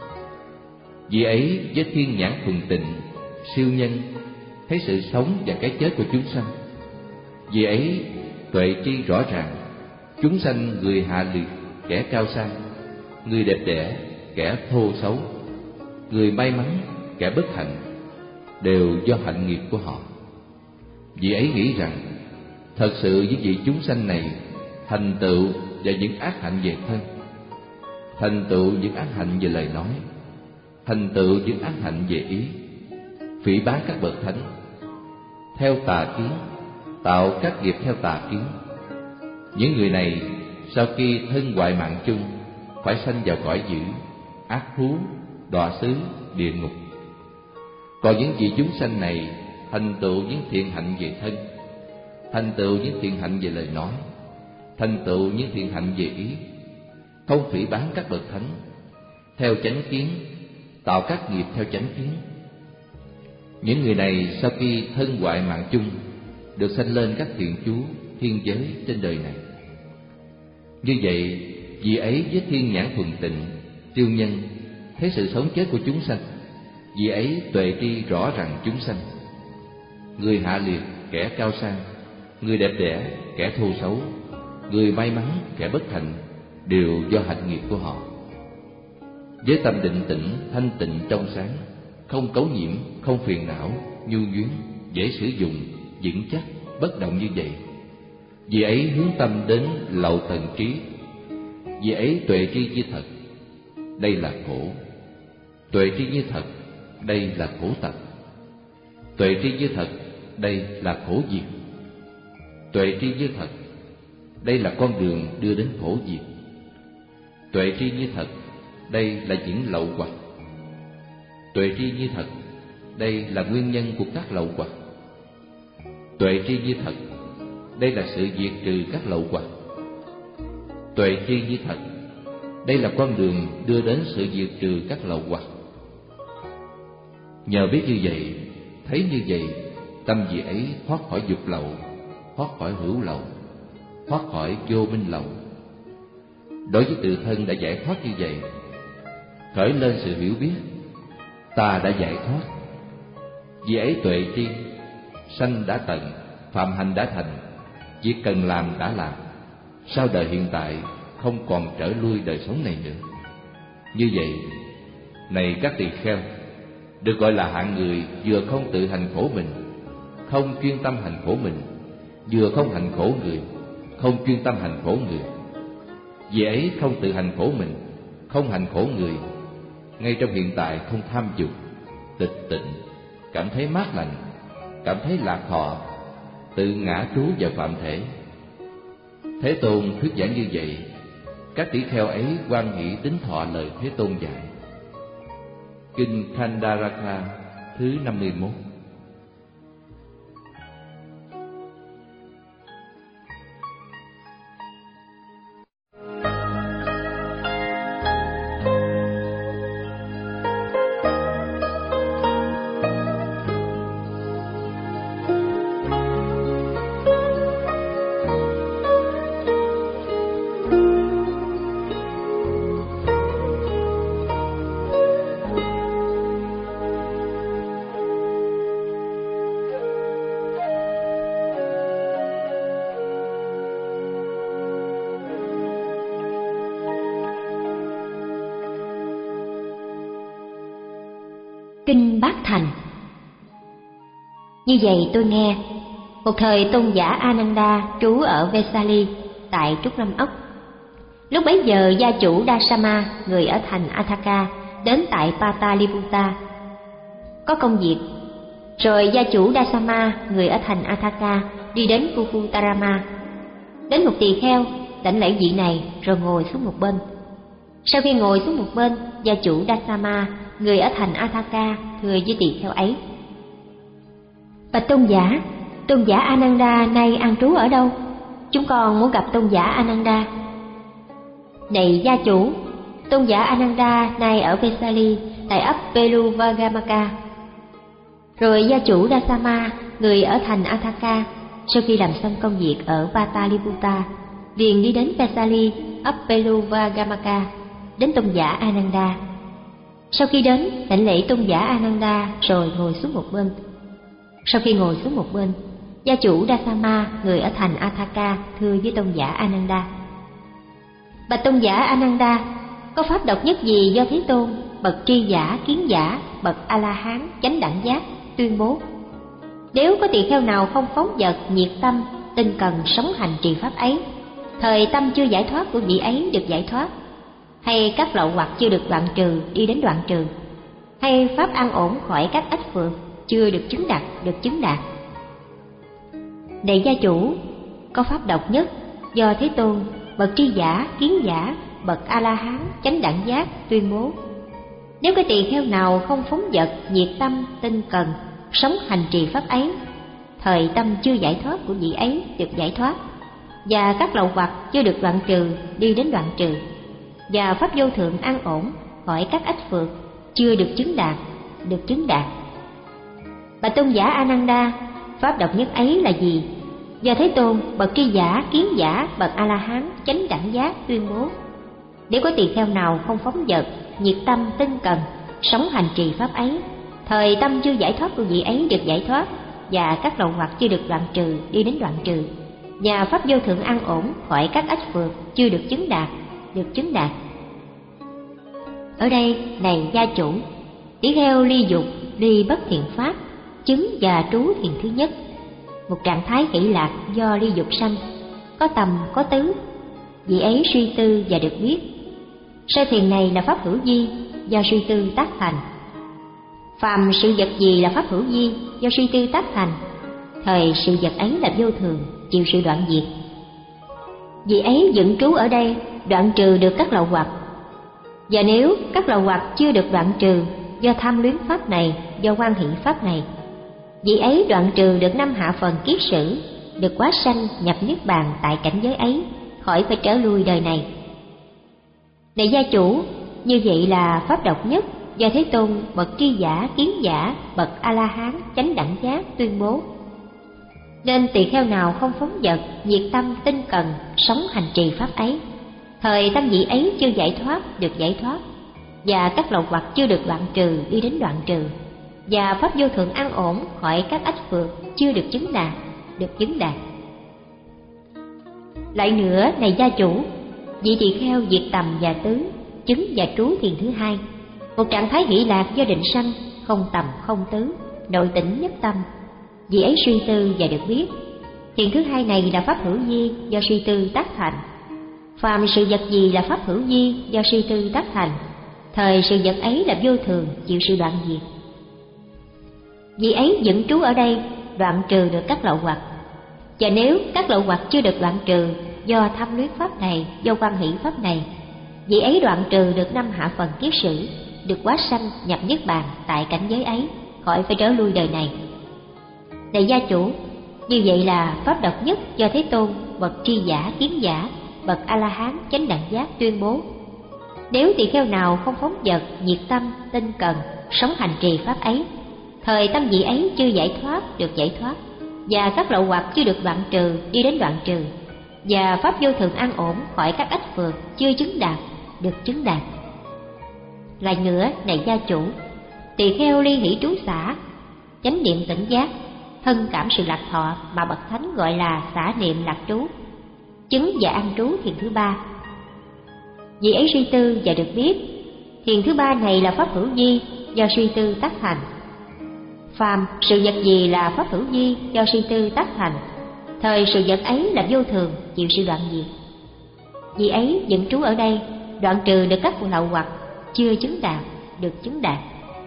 Vì ấy với thiên nhãn thuần tịnh, siêu nhân, thấy sự sống và cái chết của chúng sanh. Vì ấy tuệ tri rõ ràng, chúng sanh người hạ liệt, kẻ cao sang, người đẹp đẽ, kẻ thô xấu, người may mắn, kẻ bất hạnh, đều do hạnh nghiệp của họ. Vì ấy nghĩ rằng thật sự những vị chúng sanh này thành tựu và những ác hạnh về thân, thành tựu những ác hạnh về lời nói, thành tựu những ác hạnh về ý, phỉ báng các bậc thánh, theo tà kiến, tạo các nghiệp theo tà kiến. Những người này sau khi thân hoại mạng chung phải sanh vào cõi dữ, ác thú, đọa xứ, địa ngục. Còn những vị chúng sanh này thành tựu những thiện hạnh về thân, thành tựu những thiện hạnh về lời nói, thành tựu những thiện hạnh về ý, không phỉ báng các bậc thánh, theo chánh kiến, tạo các nghiệp theo chánh kiến. Những người này sau khi thân hoại mạng chung được sanh lên các thiện chú, thiên giới trên đời này. Như vậy, vì ấy với thiên nhãn thuần tịnh, siêu nhân thấy sự sống chết của chúng sanh, vì ấy tuệ tri rõ rằng chúng sanh, người hạ liệt, kẻ cao sang, người đẹp đẽ, kẻ thô xấu, người may mắn, kẻ bất hạnh, đều do hạnh nghiệp của họ. Với tâm định tĩnh, thanh tịnh trong sáng, không cấu nhiễm, không phiền não, nhu nhuyến, dễ sử dụng, vững chắc, bất động như vậy, vì ấy hướng tâm đến lậu tận trí, vì ấy tuệ tri như thật, đây là khổ. Tuệ tri như thật, đây là khổ tập. Tuệ tri như thật, đây là khổ diệt. Tuệ tri như thật, đây là con đường đưa đến khổ diệt. Tuệ tri như thật, đây là những lậu hoặc. Tuệ tri như thật, đây là nguyên nhân của các lậu hoặc. Tuệ tri như thật, đây là sự diệt trừ các lậu hoặc. Tuệ tri như thật, đây là con đường đưa đến sự diệt trừ các lậu hoặc. Nhờ biết như vậy, thấy như vậy, tâm vị ấy thoát khỏi dục lậu, thoát khỏi hữu lậu, thoát khỏi vô minh lậu. Đối với tự thân đã giải thoát như vậy, khởi lên sự hiểu biết, ta đã giải thoát. Vì ấy tuệ tri, sanh đã tận, phạm hành đã thành, việc cần làm đã làm, sau đời hiện tại không còn trở lui đời sống này nữa. Như vậy, này các tỳ kheo, được gọi là hạng người vừa không tự hành khổ mình, không chuyên tâm hành khổ mình, vừa không hành khổ người, không chuyên tâm hành khổ người. Vì ấy không tự hành khổ mình, không hành khổ người, ngay trong hiện tại không tham dục, tịch tịnh, cảm thấy mát lành, cảm thấy lạc thọ, tự ngã trú vào phạm thể. Thế Tôn thuyết giảng như vậy, các tỷ kheo ấy hoan hỷ tín thọ lời Thế Tôn dạy. Kinh Khandaraka thứ năm mươi mốt. Kinh Bát Thành. Như vậy tôi nghe, một thời tôn giả Ananda trú ở Vesali tại Trúc Lâm Ốc. Lúc bấy giờ gia chủ Dasama, người ở thành Athaka, đến tại Pataliputta có công việc. Rồi gia chủ Dasama, người ở thành Athaka, đi đến Kukutarama. Đến một tỳ kheo, đảnh lễ vị này rồi ngồi xuống một bên. Sau khi ngồi xuống một bên, gia chủ Dasama, người ở thành Athaka, thưa với tỳ kheo ấy: Bạch tôn giả, tôn giả Ananda nay an trú ở đâu? Chúng con muốn gặp tôn giả Ananda. Này gia chủ, tôn giả Ananda nay ở Vesali tại ấp Peluvagamaka. Rồi gia chủ Dasama, người ở thành Athaka, sau khi làm xong công việc ở Pataliputta, liền đi đến Vesali ấp Peluvagamaka, đến tôn giả Ananda. Sau khi đến, đảnh lễ tôn giả Ananda rồi ngồi xuống một bên. Sau khi ngồi xuống một bên, gia chủ Dasama, người ở thành Athaka, thưa với tôn giả Ananda: Bạch tôn giả Ananda, có pháp độc nhất gì do Thế Tôn, bậc tri giả, kiến giả, bậc A-la-hán, chánh đẳng giác, tuyên bố: Nếu có tỳ kheo nào không phóng dật, nhiệt tâm, tinh cần sống hành trì pháp ấy, thời tâm chưa giải thoát của vị ấy được giải thoát. hay các lậu hoặc chưa được đoạn trừ đi đến đoạn trừ, hay pháp an ổn khỏi các ách phược chưa được chứng đạt được chứng đạt. Này gia chủ, có pháp độc nhất do Thế Tôn, bậc tri giả, kiến giả, bậc A La Hán, chánh đẳng giác tuyên bố: nếu cái tỳ kheo nào không phóng dật, nhiệt tâm, tinh cần, sống hành trì pháp ấy, thời tâm chưa giải thoát của vị ấy được giải thoát, và các lậu hoặc chưa được đoạn trừ đi đến đoạn trừ, và pháp vô thượng an ổn khỏi các ách phược chưa được chứng đạt được chứng đạt. Bạch tôn giả Ananda, pháp độc nhất ấy là gì? Do Thế Tôn, bậc tri giả, kiến giả, bậc A La Hán, chánh đẳng giác tuyên bố: nếu có tỳ kheo nào không phóng dật, nhiệt tâm, tinh cần, sống hành trì pháp ấy, thời tâm chưa giải thoát của vị ấy được giải thoát, và các lậu hoặc chưa được đoạn trừ đi đến đoạn trừ, và pháp vô thượng an ổn khỏi các ách phược chưa được chứng đạt được chứng đạt. Ở đây, này gia chủ, tỷ kheo ly dục, ly bất thiện pháp, chứng và trú thiền thứ nhất, một trạng thái hỷ lạc do ly dục sanh, có tầm có tứ, vị ấy suy tư và được biết. Sơ thiền này là pháp hữu vi do suy tư tác thành. Phàm sự vật gì là pháp hữu vi do suy tư tác thành, thời sự vật ấy là vô thường, chịu sự đoạn diệt. Vị ấy dựng trú ở đây, đoạn trừ được các lậu hoặc. Và nếu các lậu hoặc chưa được đoạn trừ do tham luyến pháp này, do quan hỷ pháp này, vị ấy đoạn trừ được năm hạ phần kiết sử, được quá sanh nhập niết bàn tại cảnh giới ấy, khỏi phải trở lui đời này. Này gia chủ, như vậy là pháp độc nhất do Thế Tôn, bậc tri giả, kiến giả, bậc A La Hán, chánh đẳng giác tuyên bố: nên tỳ kheo nào không phóng dật, nhiệt tâm, tinh cần, sống hành trì pháp ấy, thời tâm vị ấy chưa giải thoát được giải thoát, và các lậu hoặc chưa được đoạn trừ đi đến đoạn trừ, và pháp vô thượng an ổn khỏi các ách phược chưa được chứng đạt được chứng đạt. Lại nữa, này gia chủ, vị tỳ kheo diệt tầm và tứ, chứng và trú thiền thứ hai, một trạng thái hỷ lạc do định sanh, không tầm không tứ, nội tĩnh nhất tâm, vị ấy suy tư và được biết. Thiền thứ hai này là pháp hữu vi do suy tư tác thành. Phàm sự vật gì là pháp hữu vi do suy tư tác thành, thời sự vật ấy là vô thường, chịu sự đoạn diệt. Vị ấy dựng trú ở đây, đoạn trừ được các lậu hoặc. Và nếu các lậu hoặc chưa được đoạn trừ do tham luyến pháp này, do quan hỷ pháp này, vị ấy đoạn trừ được năm hạ phần kiết sử, được quá sanh nhập niết bàn tại cảnh giới ấy, khỏi phải trở lui đời này. Này gia chủ, như vậy là pháp độc nhất do Thế Tôn, bậc tri giả, kiến giả, bậc A La Hán, chánh đẳng giác tuyên bố: nếu tỳ kheo nào không phóng dật, nhiệt tâm, tinh cần, sống hành trì pháp ấy, thời tâm vị ấy chưa giải thoát được giải thoát, và các lậu hoặc chưa được đoạn trừ đi đến đoạn trừ, và pháp vô thường an ổn khỏi các ách phược chưa chứng đạt được chứng đạt. Lại nữa, này gia chủ, tỳ kheo ly hỷ trú xả, chánh niệm tỉnh giác, thân cảm sự lạc thọ mà bậc thánh gọi là xả niệm lạc trú, chứng và an trú thiền thứ ba. Vị ấy suy tư và được biết. Thiền thứ ba này là pháp hữu vi do suy tư tác thành. Phàm sự vật gì là pháp hữu vi do suy tư tác thành, thời sự vật ấy là vô thường, chịu sự đoạn diệt. Vị ấy dựng trú ở đây, đoạn trừ được các lậu hoặc, chưa chứng đạt được chứng đạt.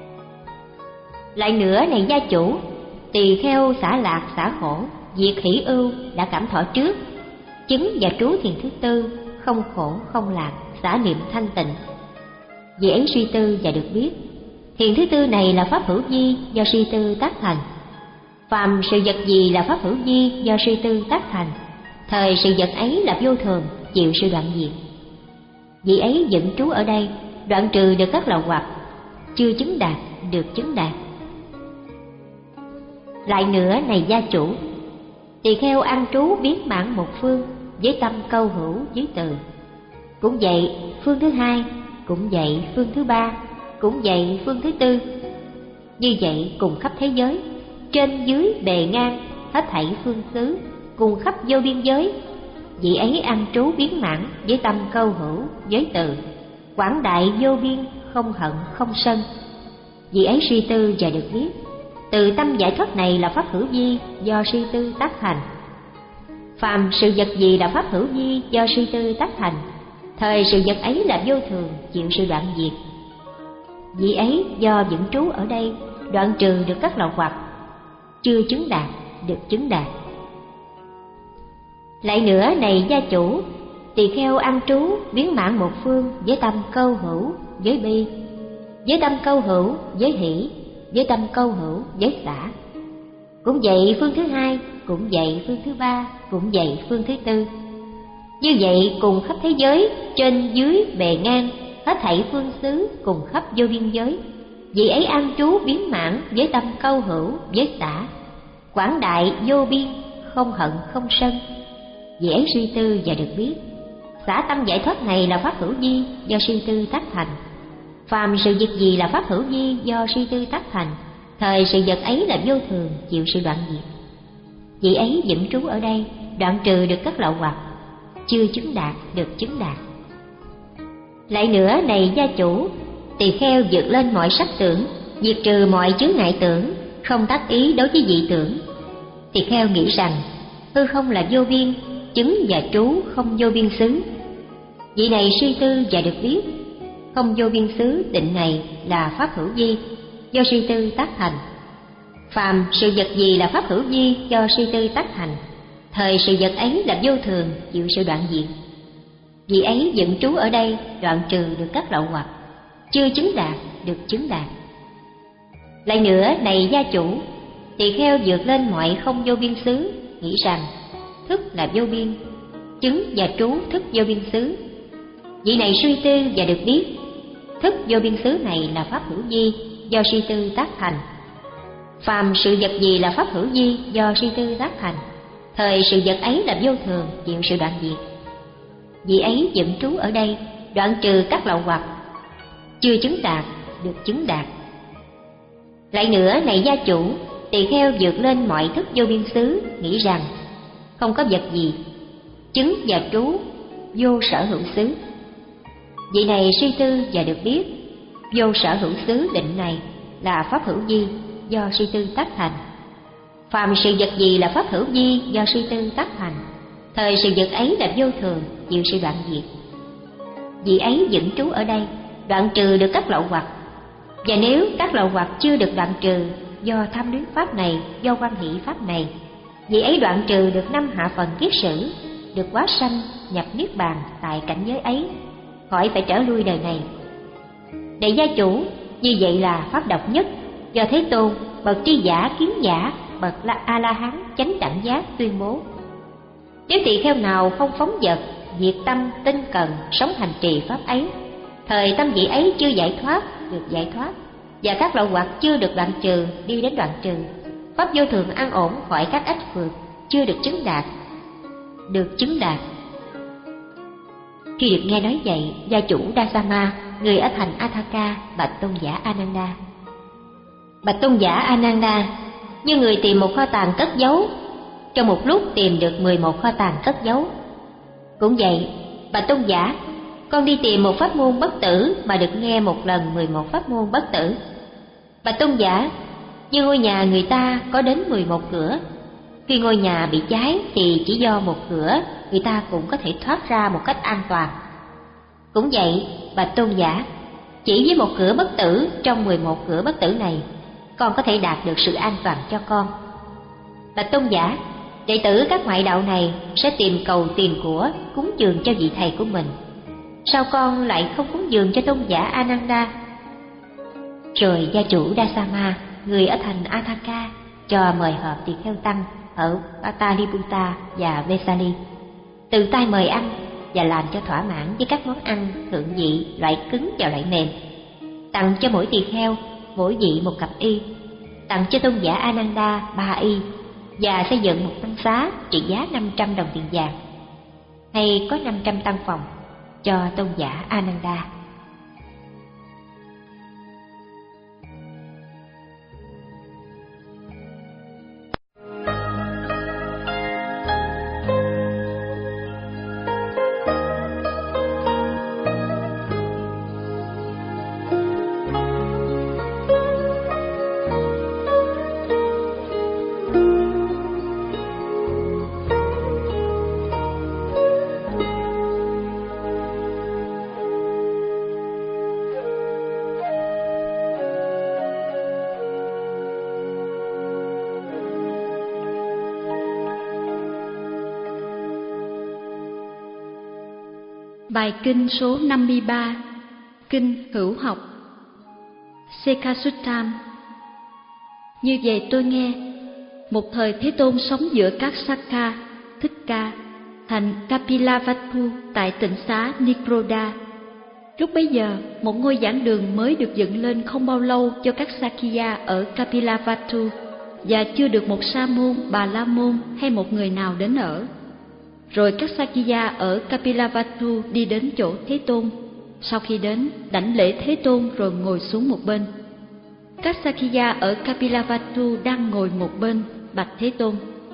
Lại nữa, này gia chủ, tỳ kheo xả lạc xả khổ, diệt hỷ ưu đã cảm thọ trước, chứng và trú thiền thứ tư, không khổ không lạc, xả niệm thanh tịnh. Vị ấy suy tư và được biết. Thiền thứ tư này là pháp hữu vi do suy tư tác thành. Phàm sự vật gì là pháp hữu vi do suy tư tác thành, thời sự vật ấy là vô thường, chịu sự đoạn diệt. Vị ấy dựng trú ở đây, đoạn trừ được các lậu hoặc, chưa chứng đạt được chứng đạt. Lại nữa, này gia chủ, tỳ kheo an trú biến mãn một phương với tâm câu hữu với từ. Cũng vậy phương thứ hai, cũng vậy phương thứ ba, cũng vậy phương thứ tư. Như vậy cùng khắp thế giới, trên dưới bề ngang, hết thảy phương xứ, cùng khắp vô biên giới, vị ấy an trú biến mãn với tâm câu hữu với từ, quảng đại vô biên, không hận không sân. Vị ấy suy tư và được biết. Từ tâm giải thoát này là pháp hữu vi do suy tư tác thành. Phàm sự vật gì là pháp hữu vi do suy tư tác thành, thời sự vật ấy là vô thường, chịu sự đoạn diệt. Vị ấy do vững trú ở đây, đoạn trừ được các lậu hoặc, chưa chứng đạt được chứng đạt. Lại nữa này gia chủ, tỳ kheo an trú biến mãn một phương với tâm câu hữu, với bi, với tâm câu hữu, với hỷ, với tâm câu hữu, với xả. Cũng vậy phương thứ hai, cũng vậy phương thứ ba, cũng vậy phương thứ tư. Như vậy cùng khắp thế giới, trên dưới bề ngang, hết thảy phương xứ cùng khắp vô biên giới, vị ấy an trú biến mãn với tâm câu hữu, với xả, quảng đại vô biên, không hận không sân. Vị ấy suy tư và được biết. Xả tâm giải thoát này là pháp hữu vi do suy tư tác thành. Phàm sự việc gì là pháp hữu vi do suy tư tác thành, thời sự vật ấy là vô thường, chịu sự đoạn diệt. Vị ấy vững trú ở đây, đoạn trừ được các lậu hoặc, chưa chứng đạt được chứng đạt. Lại nữa này gia chủ, tỳ kheo vượt lên mọi sắc tưởng, diệt trừ mọi chướng ngại tưởng, không tác ý đối với dị tưởng. Tỳ kheo nghĩ rằng hư không là vô biên, chứng và trú không vô biên xứ. Vị này suy tư và được biết, không vô biên xứ định này là pháp hữu vi do suy tư tác thành. Phàm sự vật gì là pháp hữu vi do suy tư tác thành, thời sự vật ấy là vô thường, chịu sự đoạn diệt. Vị ấy vững trú ở đây, đoạn trừ được các lậu hoặc, chưa chứng đạt được chứng đạt. Lại nữa này gia chủ, tỳ kheo vượt lên mọi không vô biên xứ, nghĩ rằng thức là vô biên, chứng và trú thức vô biên xứ. Vị này suy tư và được biết, thức vô biên xứ này là pháp hữu vi do suy tư tác thành. Phàm sự vật gì là pháp hữu vi do suy tư tác thành, thời sự vật ấy là vô thường, chịu sự đoạn diệt. Vị ấy vững trú ở đây, đoạn trừ các lậu hoặc, chưa chứng đạt được chứng đạt. Lại nữa này gia chủ, tỳ kheo vượt lên mọi thức vô biên xứ, nghĩ rằng không có vật gì, chứng và trú vô sở hữu xứ. Vị này suy tư và được biết, vô sở hữu xứ định này là pháp hữu vi do suy tư tác thành. Phàm sự vật gì là pháp hữu vi do suy tư tác thành, thời sự vật ấy là vô thường, chịu sự đoạn diệt. Vị ấy vững trú ở đây, đoạn trừ được các lậu hoặc. Và nếu các lậu hoặc chưa được đoạn trừ do tham luyến pháp này, do quan hỷ pháp này, vị ấy đoạn trừ được năm hạ phần kiết sử, được quá sanh nhập niết bàn tại cảnh giới ấy, khỏi phải trở lui đời này. Đại gia chủ, như vậy là pháp độc nhất do Thế Tôn, bậc tri giả kiến giả, bậc A La Hán chánh đẳng giác tuyên bố. Nếu tỳ kheo nào không phóng dật, diệt tâm tinh cần sống hành trì pháp ấy, thời tâm vị ấy chưa giải thoát được giải thoát, và các lậu hoặc chưa được đoạn trừ đi đến đoạn trừ, pháp vô thường an ổn khỏi các ách phược, chưa được chứng đạt được chứng đạt. Khi được nghe nói vậy, gia chủ Dasama, người ở thành Athaka, bạch tôn giả Ananda. Bạch tôn giả Ananda, như người tìm một kho tàng cất giấu, trong một lúc tìm được mười một kho tàng cất giấu. Cũng vậy, bạch tôn giả, con đi tìm một pháp môn bất tử mà được nghe một lần mười một pháp môn bất tử. Bạch tôn giả, như ngôi nhà người ta có đến mười một cửa, khi ngôi nhà bị cháy thì chỉ do một cửa người ta cũng có thể thoát ra một cách an toàn. Cũng vậy, bạch tôn giả, chỉ với một cửa bất tử trong mười một cửa bất tử này, con có thể đạt được sự an toàn cho con. Bạch tôn giả, đệ tử các ngoại đạo này sẽ tìm cầu tiền của cúng dường cho vị thầy của mình, sao con lại không cúng dường cho tôn giả Ananda? Rồi gia chủ Dasama, người ở thành Athaka, cho mời họp tỳ kheo tăng ở Pataliputta và Vesali, từ tay mời ăn và làm cho thỏa mãn với các món ăn thượng vị, loại cứng và loại mềm. Tặng cho mỗi tỳ kheo mỗi vị một cặp y, tặng cho tôn giả Ananda ba y, và xây dựng một tăng xá trị giá năm trăm đồng tiền vàng, hay có năm trăm tăng phòng cho tôn giả Ananda. Bài kinh số năm mươi ba, Kinh Hữu Học, Sekasuttam. Như vậy tôi nghe, một thời Thế Tôn sống giữa các Sakka, Thích Ca, thành Kapilavatthu tại tỉnh xá Nikroda. Lúc bấy giờ, một ngôi giảng đường mới được dựng lên không bao lâu cho các Sakya ở Kapilavatthu, và chưa được một sa môn, bà la môn hay một người nào đến ở. Rồi các Sakya ở Kapilavatthu đi đến chỗ Thế Tôn. Sau khi đến, đảnh lễ Thế Tôn rồi ngồi xuống một bên. Các Sakya ở Kapilavatthu đang ngồi một bên, bạch Thế Tôn: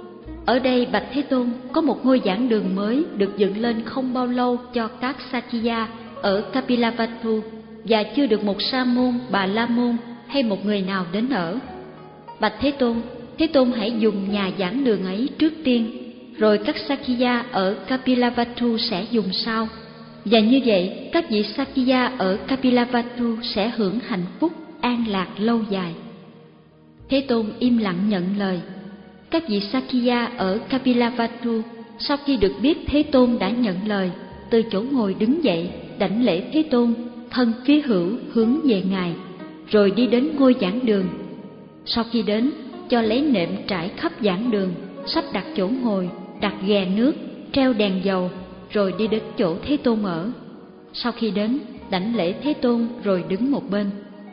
ở đây bạch Thế Tôn, có một ngôi giảng đường mới được dựng lên không bao lâu cho các Sakya ở Kapilavatthu, và chưa được một sa môn, bà la môn hay một người nào đến ở. Bạch Thế Tôn, Thế Tôn hãy dùng nhà giảng đường ấy trước tiên, rồi các Sakya ở Kapilavatthu sẽ dùng sau. Và như vậy, các vị Sakya ở Kapilavatthu sẽ hưởng hạnh phúc, an lạc lâu dài. Thế Tôn im lặng nhận lời. Các vị Sakya ở Kapilavatthu sau khi được biết Thế Tôn đã nhận lời, từ chỗ ngồi đứng dậy, đảnh lễ Thế Tôn, thân phía hữu hướng về Ngài, rồi đi đến ngôi giảng đường. Sau khi đến, cho lấy nệm trải khắp giảng đường, sắp đặt chỗ ngồi, đặt ghè nước, treo đèn dầu, rồi đi đến chỗ Thế Tôn ở. Sau khi đến, đảnh lễ Thế Tôn rồi đứng một bên.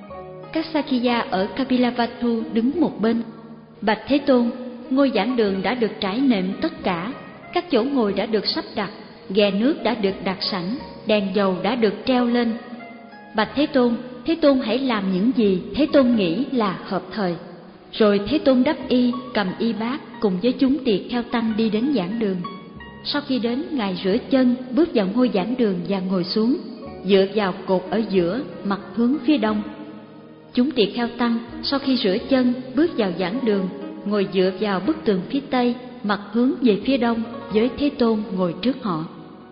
Các Sakya ở Kapilavatthu đứng một bên. Bạch Thế Tôn, ngôi giảng đường đã được trải nệm tất cả, các chỗ ngồi đã được sắp đặt, ghè nước đã được đặt sẵn, đèn dầu đã được treo lên. Bạch Thế Tôn, Thế Tôn hãy làm những gì Thế Tôn nghĩ là hợp thời. Rồi Thế Tôn đắp y, cầm y bát cùng với chúng tỳ kheo tăng đi đến giảng đường. Sau khi đến, Ngài rửa chân, bước vào ngôi giảng đường và ngồi xuống, dựa vào cột ở giữa, mặt hướng phía đông. Chúng tỳ kheo tăng sau khi rửa chân, bước vào giảng đường, ngồi dựa vào bức tường phía tây, mặt hướng về phía đông, với Thế Tôn ngồi trước họ.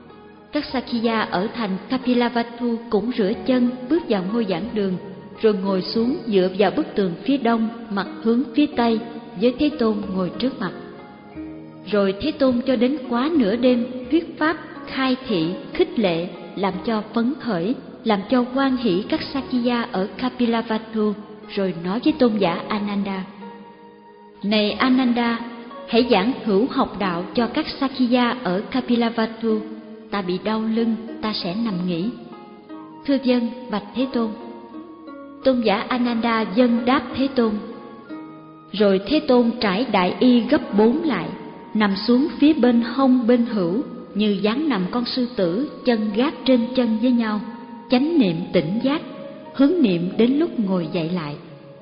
Các Sakya ở thành Kapilavatthu cũng rửa chân, bước vào ngôi giảng đường, rồi ngồi xuống dựa vào bức tường phía đông, mặt hướng phía tây, với Thế Tôn ngồi trước mặt. Rồi Thế Tôn cho đến quá nửa đêm thuyết pháp, khai thị, khích lệ, làm cho phấn khởi, làm cho hoan hỷ các Sakya ở Kapilavatthu, rồi nói với tôn giả Ananda: này Ananda, hãy giảng hữu học đạo cho các Sakya ở Kapilavatthu. Ta bị đau lưng, ta sẽ nằm nghỉ. Thưa vâng, bạch Thế Tôn. Tôn giả Ananda vâng đáp Thế Tôn. Rồi Thế Tôn trải đại y gấp bốn lại, nằm xuống phía bên hông bên hữu, như dáng nằm con sư tử, chân gác trên chân với nhau, chánh niệm tỉnh giác, hướng niệm đến lúc ngồi dậy lại.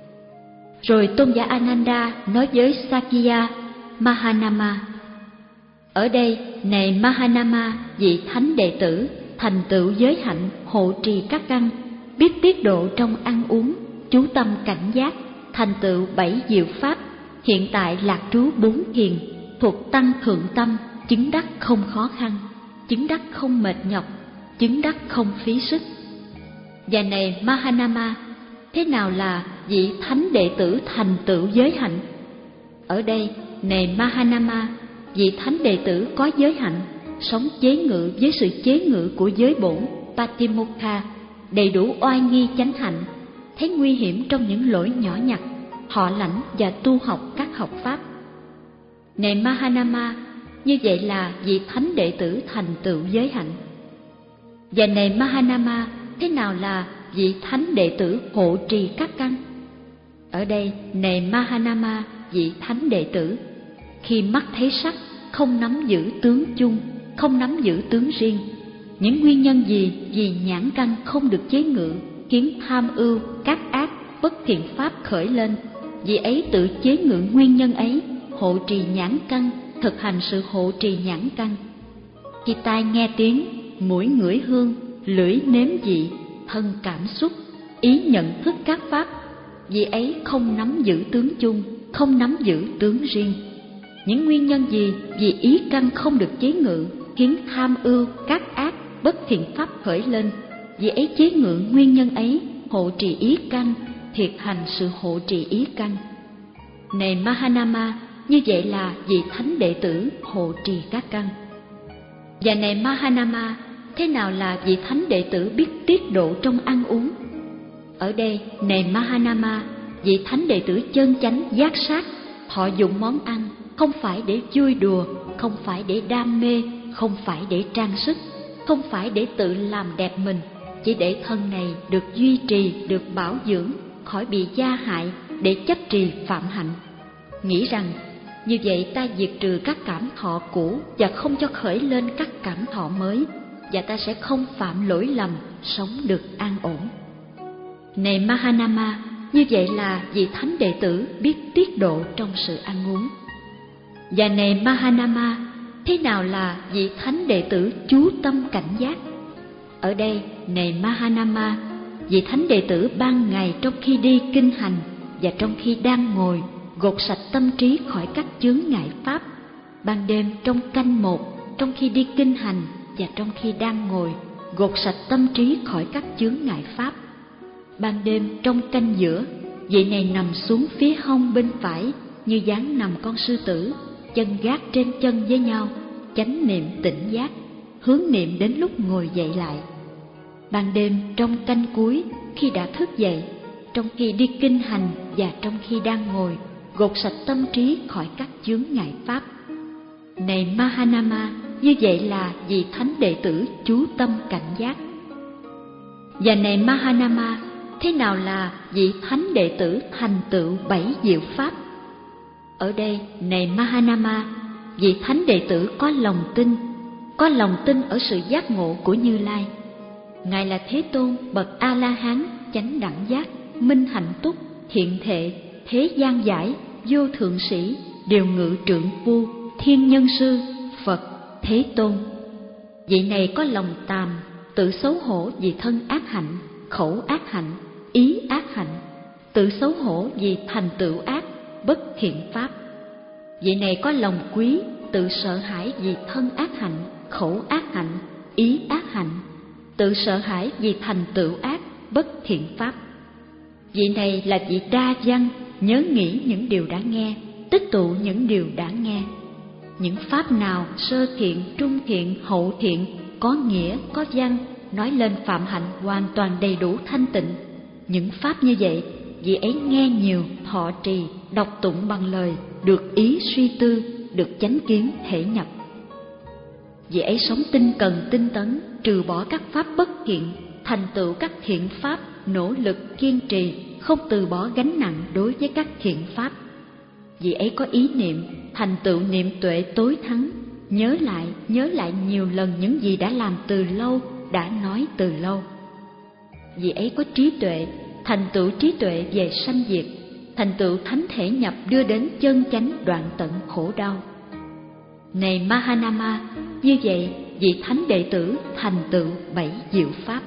Rồi tôn giả Ananda nói với Sakya Mahanama: ở đây, này Mahanama, vị thánh đệ tử, thành tựu giới hạnh, hộ trì các căn, biết tiết độ trong ăn uống, chú tâm cảnh giác, thành tựu bảy diệu pháp, hiện tại lạc trú bốn thiền, thuộc tăng thượng tâm, chứng đắc không khó khăn, chứng đắc không mệt nhọc, chứng đắc không phí sức. Và này Mahanama, thế nào là vị thánh đệ tử thành tựu giới hạnh? Ở đây, này Mahanama, vị thánh đệ tử có giới hạnh, sống chế ngự với sự chế ngự của giới bổn Patimokkha, đầy đủ oai nghi chánh hạnh, thấy nguy hiểm trong những lỗi nhỏ nhặt, họ lãnh và tu học các học pháp. Này Mahanama, như vậy là vị thánh đệ tử thành tựu giới hạnh. Và này Mahanama, thế nào là vị thánh đệ tử hộ trì các căn? Ở đây, này Mahanama, vị thánh đệ tử, khi mắt thấy sắc, không nắm giữ tướng chung, không nắm giữ tướng riêng. Những nguyên nhân gì vì nhãn căn không được chế ngự, khiến tham ưu, các ác, bất thiện pháp khởi lên, vì ấy tự chế ngự nguyên nhân ấy, hộ trì nhãn căn, thực hành sự hộ trì nhãn căn. Khi tai nghe tiếng, mũi ngửi hương, lưỡi nếm vị, thân cảm xúc, ý nhận thức các pháp, vì ấy không nắm giữ tướng chung, không nắm giữ tướng riêng. Những nguyên nhân gì vì ý căn không được chế ngự, khiến tham ưu, các ác, bất thiện pháp khởi lên, vì ấy chế ngự nguyên nhân ấy, hộ trì ý căn, thiệt hành sự hộ trì ý căn. Này Mahanama, như vậy là vị thánh đệ tử hộ trì các căn. Và này Mahanama, thế nào là vị thánh đệ tử biết tiết độ trong ăn uống? Ở đây, này Mahanama, vị thánh đệ tử chân chánh giác sát, thọ dụng món ăn không phải để vui đùa, không phải để đam mê, không phải để trang sức, không phải để tự làm đẹp mình, chỉ để thân này được duy trì, được bảo dưỡng, khỏi bị gia hại, để chấp trì phạm hạnh. Nghĩ rằng như vậy ta diệt trừ các cảm thọ cũ và không cho khởi lên các cảm thọ mới, và ta sẽ không phạm lỗi lầm, sống được an ổn. Này Mahanama, như vậy là vị thánh đệ tử biết tiết độ trong sự ăn uống. Và này Mahanama, thế nào là vị thánh đệ tử chú tâm cảnh giác? Ở đây, này Mahanama, vị thánh đệ tử ban ngày trong khi đi kinh hành và trong khi đang ngồi, gột sạch tâm trí khỏi các chướng ngại pháp. Ban đêm trong canh một, trong khi đi kinh hành và trong khi đang ngồi, gột sạch tâm trí khỏi các chướng ngại pháp. Ban đêm trong canh giữa, vị này nằm xuống phía hông bên phải như dáng nằm con sư tử, chân gác trên chân với nhau, chánh niệm tỉnh giác, hướng niệm đến lúc ngồi dậy lại. Ban đêm trong canh cuối, khi đã thức dậy, trong khi đi kinh hành và trong khi đang ngồi, gột sạch tâm trí khỏi các chướng ngại pháp. Này Mahanama, như vậy là vị thánh đệ tử chú tâm cảnh giác. Và này Mahanama, thế nào là vị thánh đệ tử thành tựu bảy diệu pháp? Ở đây, này Mahanama, vị thánh đệ tử có lòng tin, có lòng tin ở sự giác ngộ của Như Lai. Ngài là Thế Tôn bậc A La Hán, chánh đẳng giác, minh hạnh túc, thiện thệ, thế gian giải, vô thượng sĩ, điều ngự trượng phu, thiên nhân sư, Phật, Thế Tôn. Vị này có lòng tàm, tự xấu hổ vì thân ác hạnh, khẩu ác hạnh, ý ác hạnh, tự xấu hổ vì thành tựu ác, bất thiện pháp. Vị này có lòng quý, tự sợ hãi vì thân ác hạnh, khẩu ác hạnh, ý ác hạnh, tự sợ hãi vì thành tựu ác, bất thiện pháp. Vị này là vị đa văn, nhớ nghĩ những điều đã nghe, tích tụ những điều đã nghe. Những pháp nào sơ thiện, trung thiện, hậu thiện, có nghĩa, có văn, nói lên phạm hạnh hoàn toàn đầy đủ thanh tịnh. Những pháp như vậy, vị ấy nghe nhiều, thọ trì, đọc tụng bằng lời, được ý suy tư, được chánh kiến thể nhập. Vị ấy sống tinh cần tinh tấn, trừ bỏ các pháp bất thiện, thành tựu các thiện pháp, nỗ lực kiên trì, không từ bỏ gánh nặng đối với các thiện pháp. Vị ấy có ý niệm, thành tựu niệm tuệ tối thắng, nhớ lại, nhớ lại nhiều lần những gì đã làm từ lâu, đã nói từ lâu. Vị ấy có trí tuệ, thành tựu trí tuệ về sanh diệt, thành tựu thánh thể nhập đưa đến chân chánh đoạn tận khổ đau. Này Mahanama, như vậy vị thánh đệ tử thành tựu bảy diệu pháp.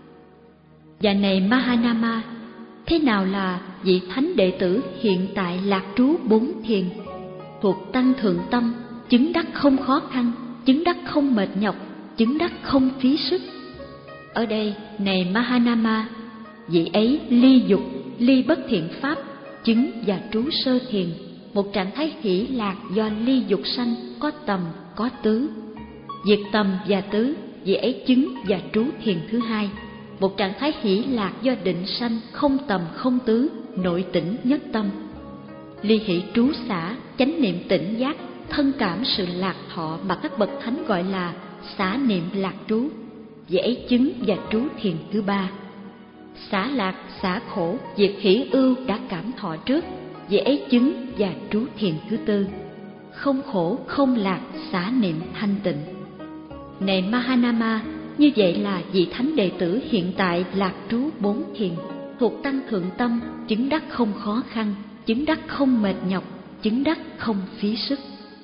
Và này Mahanama, thế nào là vị thánh đệ tử hiện tại lạc trú bốn thiền, thuộc tăng thượng tâm, chứng đắc không khó khăn, chứng đắc không mệt nhọc, chứng đắc không phí sức? Ở đây, này Mahanama, vị ấy ly dục, ly bất thiện pháp, chứng và trú sơ thiền, một trạng thái hỷ lạc do ly dục sanh, có tầm, có tứ. Diệt tầm và tứ, vị ấy chứng và trú thiền thứ hai, một trạng thái hỷ lạc do định sanh, không tầm không tứ, nội tỉnh nhất tâm. Ly hỷ trú xả, chánh niệm tỉnh giác, thân cảm sự lạc thọ mà các bậc thánh gọi là xả niệm lạc trú, vị ấy chứng và trú thiền thứ ba. Xả lạc, xả khổ, diệt hỷ ưu đã cảm thọ trước, vị ấy chứng và trú thiền thứ tư. Không khổ, không lạc, xả niệm thanh tịnh. Này Mahanama, như vậy là vị thánh đệ tử hiện tại lạc trú bốn thiền, thuộc tăng thượng tâm, chứng đắc không khó khăn, chứng đắc không mệt nhọc, chứng đắc không phí sức.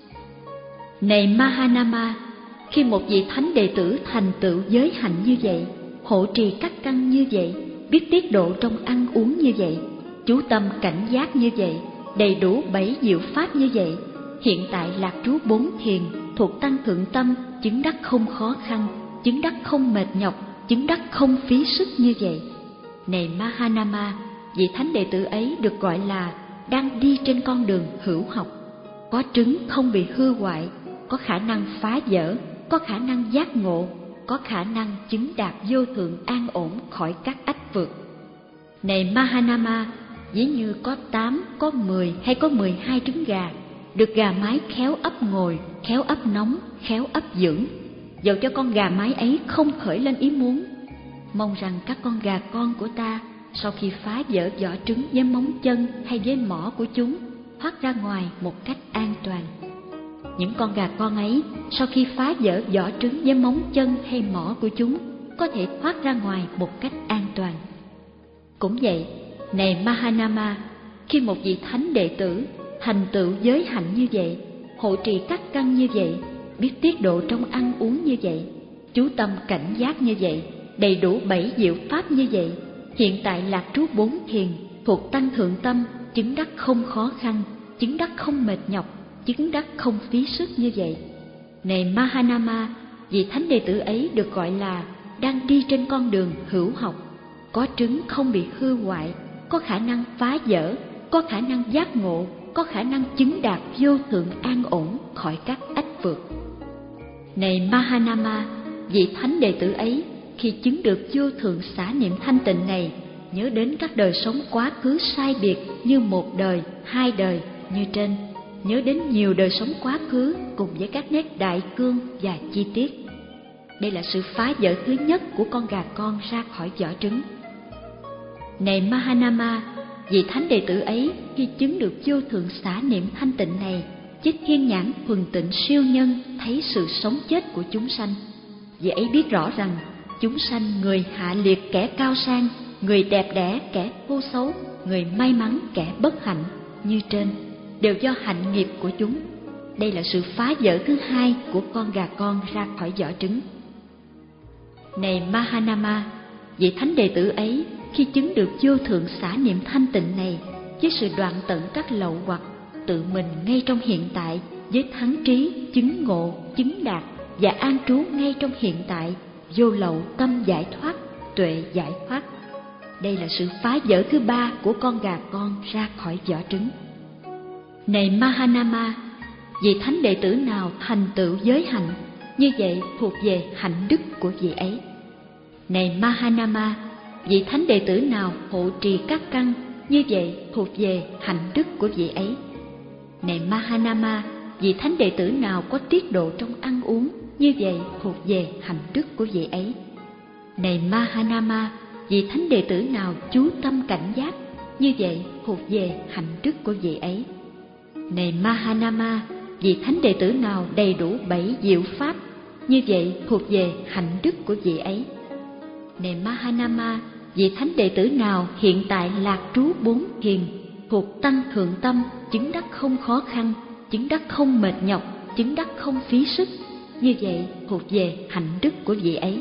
Này Mahanama, khi một vị thánh đệ tử thành tựu giới hạnh như vậy, hộ trì các căn như vậy, biết tiết độ trong ăn uống như vậy, chú tâm cảnh giác như vậy, đầy đủ bảy diệu pháp như vậy, hiện tại lạc trú bốn thiền, thuộc tăng thượng tâm, chứng đắc không khó khăn, chứng đắc không mệt nhọc, chứng đắc không phí sức như vậy. Này Mahanama, vị thánh đệ tử ấy được gọi là đang đi trên con đường hữu học, có trứng không bị hư hoại, có khả năng phá vỡ, có khả năng giác ngộ, có khả năng chứng đạt vô thượng an ổn khỏi các ách vượt. Này Mahanama, ví như có tám, có mười hay có mười hai trứng gà, được gà mái khéo ấp ngồi, khéo ấp nóng, khéo ấp dưỡng, dẫu cho con gà mái ấy không khởi lên ý muốn. Mong rằng các con gà con của ta, sau khi phá vỡ vỏ trứng với móng chân hay với mỏ của chúng, thoát ra ngoài một cách an toàn. Những con gà con ấy, sau khi phá vỡ vỏ trứng với móng chân hay mỏ của chúng, có thể thoát ra ngoài một cách an toàn. Cũng vậy, này Mahanama, khi một vị thánh đệ tử thành tựu giới hạnh như vậy, hộ trì các căn như vậy, biết tiết độ trong ăn uống như vậy, chú tâm cảnh giác như vậy, đầy đủ bảy diệu pháp như vậy, hiện tại lạc trú bốn thiền, thuộc tăng thượng tâm, chứng đắc không khó khăn, chứng đắc không mệt nhọc, chứng đắc không phí sức như vậy. Này Mahanama, vị thánh đệ tử ấy được gọi là đang đi trên con đường hữu học, có trứng không bị hư hoại, có khả năng phá vỡ, có khả năng giác ngộ, có khả năng chứng đạt vô thượng an ổn khỏi các ách vượt. Này Mahanama, vị thánh đệ tử ấy khi chứng được vô thượng xả niệm thanh tịnh này, nhớ đến các đời sống quá khứ sai biệt như một đời, hai đời như trên, nhớ đến nhiều đời sống quá khứ cùng với các nét đại cương và chi tiết. Đây là sự phá vỡ thứ nhất của con gà con ra khỏi vỏ trứng. Này Mahanama, vị thánh đệ tử ấy khi chứng được vô thượng xả niệm thanh tịnh này, chích thiên nhãn thuần tịnh siêu nhân thấy sự sống chết của chúng sanh. Vị ấy biết rõ rằng chúng sanh người hạ liệt kẻ cao sang, người đẹp đẽ kẻ thô xấu, người may mắn kẻ bất hạnh như trên, đều do hạnh nghiệp của chúng. Đây là sự phá vỡ thứ hai của con gà con ra khỏi vỏ trứng. Này Mahanama, vị thánh đệ tử ấy khi chứng được vô thượng xả niệm thanh tịnh này, với sự đoạn tận các lậu hoặc, tự mình ngay trong hiện tại, với thắng trí, chứng ngộ, chứng đạt và an trú ngay trong hiện tại, vô lậu tâm giải thoát, tuệ giải thoát. Đây là sự phá vỡ thứ ba của con gà con ra khỏi vỏ trứng. Này Mahanama, vị thánh đệ tử nào thành tựu giới hạnh, như vậy thuộc về hạnh đức của vị ấy. Này Mahanama, vị thánh đệ tử nào hộ trì các căn, như vậy thuộc về hạnh đức của vị ấy. Này Mahanama, vị thánh đệ tử nào có tiết độ trong ăn uống, như vậy thuộc về hạnh đức của vị ấy. Này Mahanama, vị thánh đệ tử nào chú tâm cảnh giác, như vậy thuộc về hạnh đức của vị ấy. Này Mahanama, vị thánh đệ tử nào đầy đủ bảy diệu pháp, như vậy thuộc về hạnh đức của vị ấy. Này Mahanama, vị thánh đệ tử nào hiện tại lạc trú bốn thiền, thuộc tăng thượng tâm, chứng đắc không khó khăn, chứng đắc không mệt nhọc, chứng đắc không phí sức, như vậy thuộc về hạnh đức của vị ấy.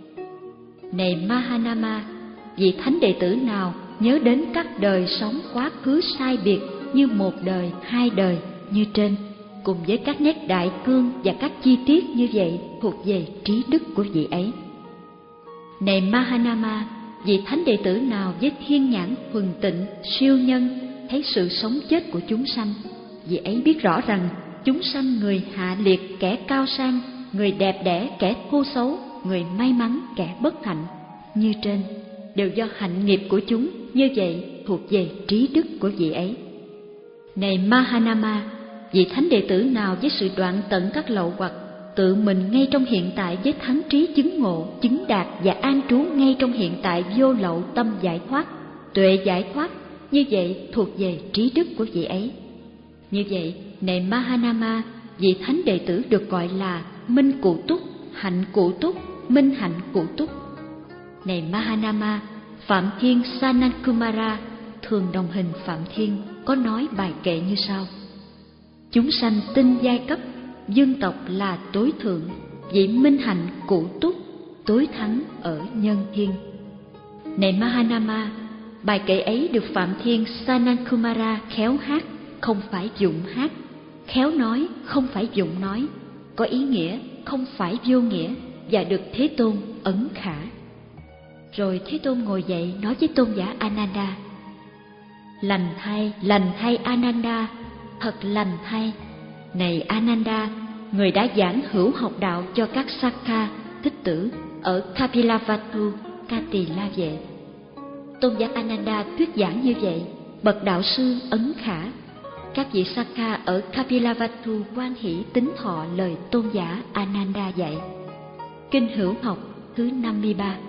Này Mahanama, vị thánh đệ tử nào nhớ đến các đời sống quá khứ sai biệt như một đời, hai đời như trên, cùng với các nét đại cương và các chi tiết như vậy thuộc về trí đức của vị ấy. Này Mahanama, vị thánh đệ tử nào với thiên nhãn thuần tịnh siêu nhân thấy sự sống chết của chúng sanh, vị ấy biết rõ rằng chúng sanh người hạ liệt kẻ cao sang, người đẹp đẽ kẻ thô xấu, người may mắn kẻ bất hạnh như trên, đều do hạnh nghiệp của chúng, như vậy thuộc về trí đức của vị ấy. Này Mahanama, vị thánh đệ tử nào với sự đoạn tận các lậu hoặc, tự mình ngay trong hiện tại với thắng trí chứng ngộ, chứng đạt và an trú ngay trong hiện tại vô lậu tâm giải thoát, tuệ giải thoát, như vậy thuộc về trí đức của vị ấy. Như vậy, này Mahanama, vị thánh đệ tử được gọi là minh cụ túc, hạnh cụ túc, minh hạnh cụ túc. Này Mahanama, Phạm Thiên Sanankumara, thường đồng hình Phạm Thiên, có nói bài kệ như sau: chúng sanh tinh giai cấp, dương tộc là tối thượng, vị minh hạnh cụ túc, tối thắng ở nhân thiên. Này Mahanama, bài kệ ấy được Phạm Thiên Sanankumara khéo hát, không phải dụng hát, khéo nói, không phải dụng nói, có ý nghĩa, không phải vô nghĩa, và được Thế Tôn ấn khả. Rồi Thế Tôn ngồi dậy nói với tôn giả Ananda: lành thay, lành thay Ananda, thật lành thay. Này Ananda, người đã giảng hữu học đạo cho các Sakha, Thích Tử ở Kapilavatthu, Kati La Vệ. Tôn giả Ananda thuyết giảng như vậy, bậc đạo sư Ấn Khả. Các vị Sakha ở Kapilavatthu hoan hỷ tín thọ lời tôn giả Ananda dạy. Kinh Hữu Học thứ năm mươi ba.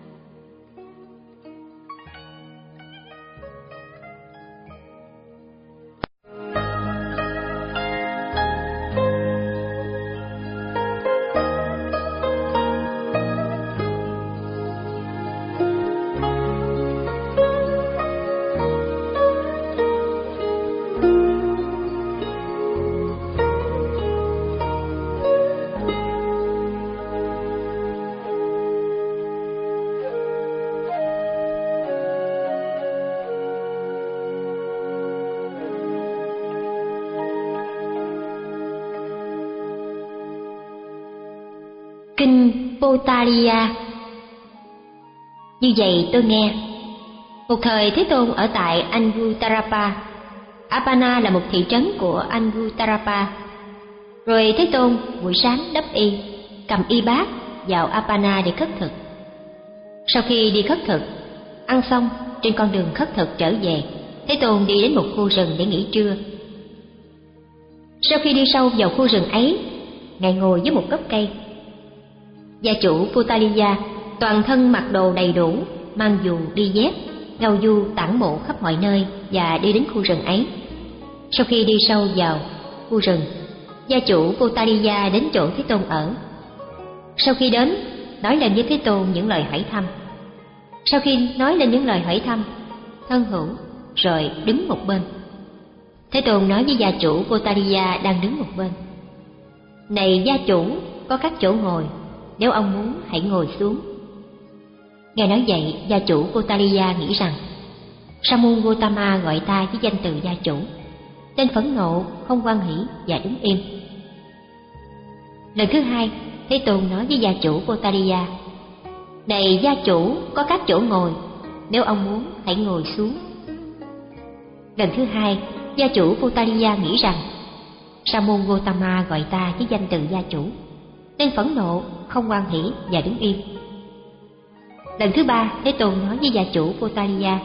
Kinh Potaliya. Như vậy tôi nghe, một thời Thế Tôn ở tại Angutarapa. Apana là một thị trấn của Angutarapa. Rồi Thế Tôn buổi sáng đắp y, cầm y bát vào Apana để khất thực. Sau khi đi khất thực, ăn xong, trên con đường khất thực trở về, Thế Tôn đi đến một khu rừng để nghỉ trưa. Sau khi đi sâu vào khu rừng ấy, Ngài ngồi dưới một gốc cây. Gia chủ Potaliya toàn thân mặc đồ đầy đủ, mang dù đi dép, ngao du tản bộ khắp mọi nơi và đi đến khu rừng ấy. Sau khi đi sâu vào khu rừng, gia chủ Potaliya đến chỗ Thế Tôn ở. Sau khi đến, nói lên với Thế Tôn những lời hỏi thăm. Sau khi nói lên những lời hỏi thăm, thân hữu rồi đứng một bên. Thế Tôn nói với gia chủ Potaliya đang đứng một bên: "Này gia chủ, có các chỗ ngồi, nếu ông muốn hãy ngồi xuống." Nghe nói vậy, gia chủ Potaliya nghĩ rằng Sa môn Gotama gọi ta với danh từ gia chủ, nên phẫn nộ, không hoan hỷ và đứng im. Lần thứ hai, Thế Tôn nói với gia chủ Potaliya: "Này gia chủ, có các chỗ ngồi, nếu ông muốn hãy ngồi xuống." Lần thứ hai, gia chủ Potaliya nghĩ rằng Sa môn Gotama gọi ta với danh từ gia chủ, nên phẫn nộ, không hoan hỷ và đứng im. Lần thứ ba, Thế Tôn nói với gia chủ Potaliya: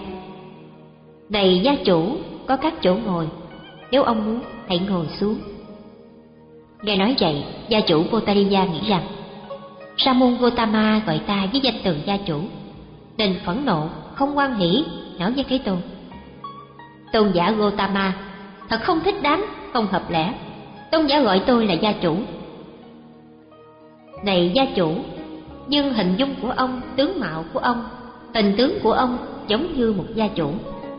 "Này gia chủ, có các chỗ ngồi, nếu ông muốn hãy ngồi xuống." Nghe nói vậy, gia chủ Potaliya nghĩ rằng Sa môn Gotama gọi ta với danh từ gia chủ, nên phẫn nộ, không hoan hỷ, nói với Thế Tôn: "Tôn giả Gotama, thật không thích đáng, không hợp lẽ. Tôn giả gọi tôi là gia chủ." "Này gia chủ, nhưng hình dung của ông, tướng mạo của ông, hình tướng của ông giống như một gia chủ."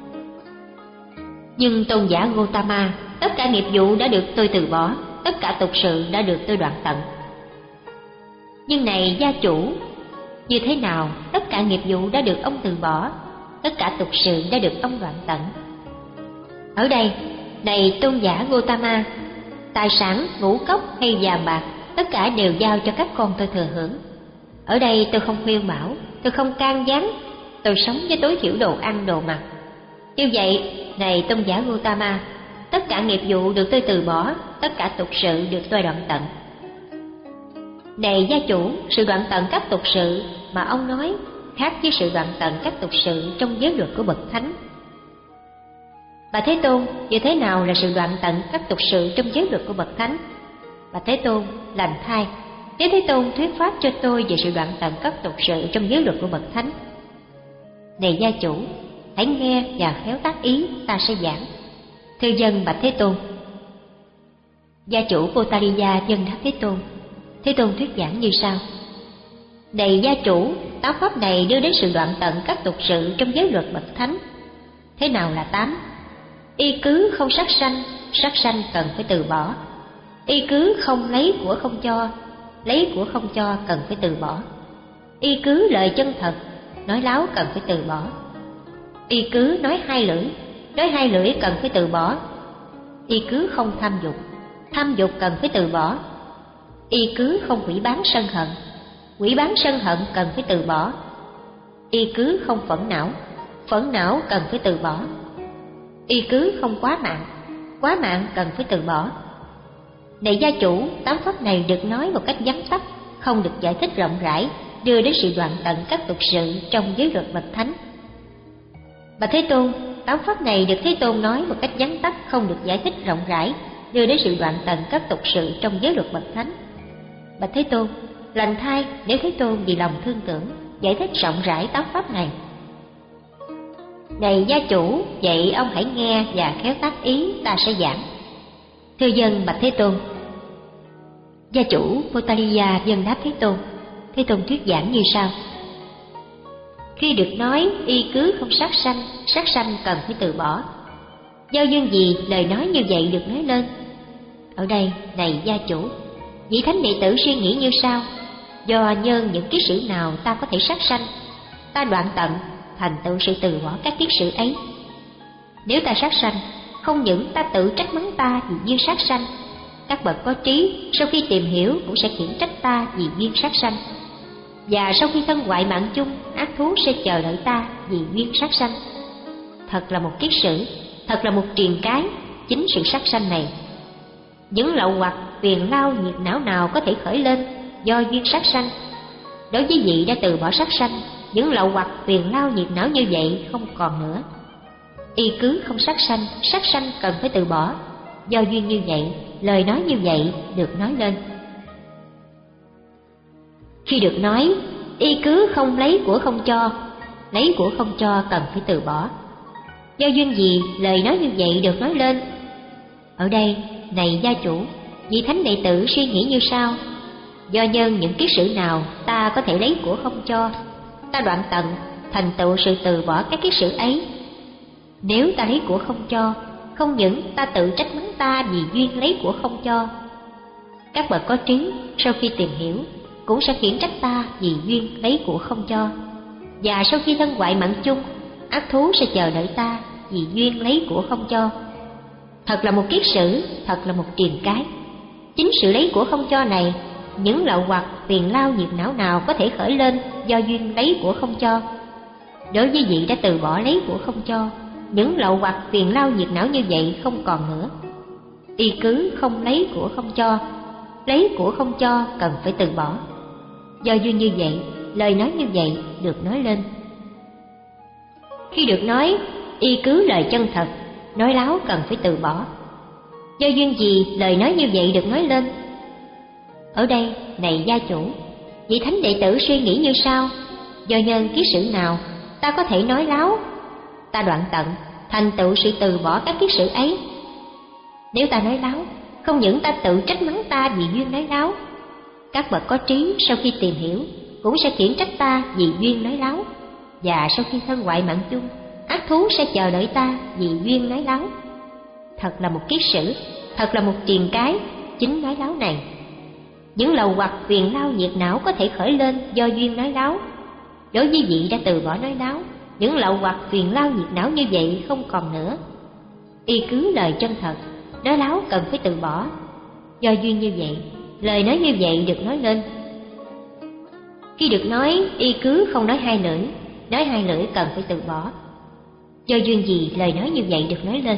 "Nhưng tôn giả Gotama, tất cả nghiệp vụ đã được tôi từ bỏ, tất cả tục sự đã được tôi đoạn tận." "Nhưng này gia chủ, như thế nào tất cả nghiệp vụ đã được ông từ bỏ, tất cả tục sự đã được ông đoạn tận?" Ở đây, này tôn giả Gotama, tài sản, ngũ cốc hay vàng bạc, tất cả đều giao cho các con tôi thừa hưởng. Ở đây tôi không khuyên bảo, tôi không can gián, tôi sống với tối thiểu đồ ăn đồ mặc. Như vậy, này tôn giả Gotama, tất cả nghiệp vụ được tôi từ bỏ, tất cả tục sự được tôi đoạn tận. Này gia chủ, sự đoạn tận các tục sự mà ông nói khác với sự đoạn tận các tục sự trong giới luật của bậc thánh. Bà Thế Tôn, như thế nào là sự đoạn tận các tục sự trong giới luật của bậc thánh? Bà Thế Tôn làm thai, nếu Thế Tôn thuyết pháp cho tôi về sự đoạn tận các tục sự trong giới luật của bậc thánh. Này gia chủ, hãy nghe và khéo tác ý, ta sẽ giảng. Thưa dân bạch Thế Tôn. Gia chủ Potaliya dân đáp Thế Tôn. Thế Tôn thuyết giảng như sau: Này gia chủ, tám pháp này đưa đến sự đoạn tận các tục sự trong giới luật bậc thánh. Thế nào là tám? Y cứ không sát sanh, sát sanh cần phải từ bỏ. Y cứ không lấy của không cho, lấy của không cho cần phải từ bỏ. Y cứ lời chân thật, nói láo cần phải từ bỏ. Y cứ nói hai lưỡi, nói hai lưỡi cần phải từ bỏ. Y cứ không tham dục, tham dục cần phải từ bỏ. Y cứ không hủy bán sân hận, hủy bán sân hận cần phải từ bỏ. Y cứ không phẫn não, phẫn não cần phải từ bỏ. Y cứ không quá mạng, quá mạng cần phải từ bỏ. Này gia chủ, tám pháp này được nói một cách vắn tắt, không được giải thích rộng rãi, đưa đến sự đoạn tận các tục sự trong giới luật bậc thánh. Bạch Thế Tôn, tám pháp này được Thế Tôn nói một cách vắn tắt, không được giải thích rộng rãi, đưa đến sự đoạn tận các tục sự trong giới luật bậc thánh. Bạch Thế Tôn, lành thay nếu Thế Tôn vì lòng thương tưởng giải thích rộng rãi tám pháp này. Này gia chủ, vậy ông hãy nghe và khéo tác ý, ta sẽ giảng. Thưa dân bạch Thế Tôn. Gia chủ Potaliya dân đáp Thế Tôn. Thế Tôn thuyết giảng như sau: khi được nói y cứ không sát sanh, sát sanh cần phải từ bỏ. Do duyên gì lời nói như vậy được nói lên? Ở đây, này gia chủ, vị thánh đệ tử suy nghĩ như sau: do nhân những kiết sử nào ta có thể sát sanh, ta đoạn tận, thành tựu sự từ bỏ các kiết sử ấy. Nếu ta sát sanh, không những ta tự trách mắng ta vì duyên sát sanh, các bậc có trí sau khi tìm hiểu cũng sẽ khiển trách ta vì duyên sát sanh. Và sau khi thân hoại mạng chung, ác thú sẽ chờ đợi ta vì duyên sát sanh. Thật là một kiết sử, thật là một triền cái, chính sự sát sanh này. Những lậu hoặc, phiền lao, nhiệt não nào có thể khởi lên do duyên sát sanh. Đối với vị đã từ bỏ sát sanh, những lậu hoặc, phiền lao, nhiệt não như vậy không còn nữa. Y cứ không sát sanh, sát sanh cần phải từ bỏ. Do duyên như vậy, lời nói như vậy được nói lên. Khi được nói, y cứ không lấy của không cho, lấy của không cho cần phải từ bỏ. Do duyên gì lời nói như vậy được nói lên? Ở đây, này gia chủ, vị thánh đệ tử suy nghĩ như sau: do nhân những kiết sử nào ta có thể lấy của không cho, ta đoạn tận, thành tựu sự từ bỏ các kiết sử ấy. Nếu ta lấy của không cho, không những ta tự trách mắng ta vì duyên lấy của không cho, các bậc có trí sau khi tìm hiểu cũng sẽ khiển trách ta vì duyên lấy của không cho. Và sau khi thân hoại mạng chung, ác thú sẽ chờ đợi ta vì duyên lấy của không cho. Thật là một kiết sử, thật là một triền cái. Chính sự lấy của không cho này, những lậu hoặc, phiền lao, nhiệt não nào có thể khởi lên do duyên lấy của không cho. Đối với vị đã từ bỏ lấy của không cho, những lậu hoặc, phiền lao, nhiệt não như vậy không còn nữa. Y cứ không lấy của không cho, lấy của không cho cần phải từ bỏ. Do duyên như vậy, lời nói như vậy được nói lên. Khi được nói, y cứ lời chân thật, nói láo cần phải từ bỏ. Do duyên gì lời nói như vậy được nói lên? Ở đây, này gia chủ, vị thánh đệ tử suy nghĩ như sau: do nhân kiết sử nào ta có thể nói láo, ta đoạn tận, thành tựu sự từ bỏ các kiết sử ấy. Nếu ta nói láo, không những ta tự trách mắng ta vì duyên nói láo, các bậc có trí sau khi tìm hiểu cũng sẽ khiển trách ta vì duyên nói láo. Và sau khi thân hoại mạng chung, ác thú sẽ chờ đợi ta vì duyên nói láo. Thật là một kiết sử, thật là một triền cái, chính nói láo này. Những lậu hoặc, phiền lao, nhiệt não có thể khởi lên do duyên nói láo. Đối với vị đã từ bỏ nói láo, những lậu hoặc, phiền lao, nhiệt não như vậy không còn nữa. Y cứ lời chân thật, nói láo cần phải từ bỏ. Do duyên như vậy, lời nói như vậy được nói lên. Khi được nói, y cứ không nói hai lưỡi, nói hai lưỡi cần phải từ bỏ. Do duyên gì lời nói như vậy được nói lên?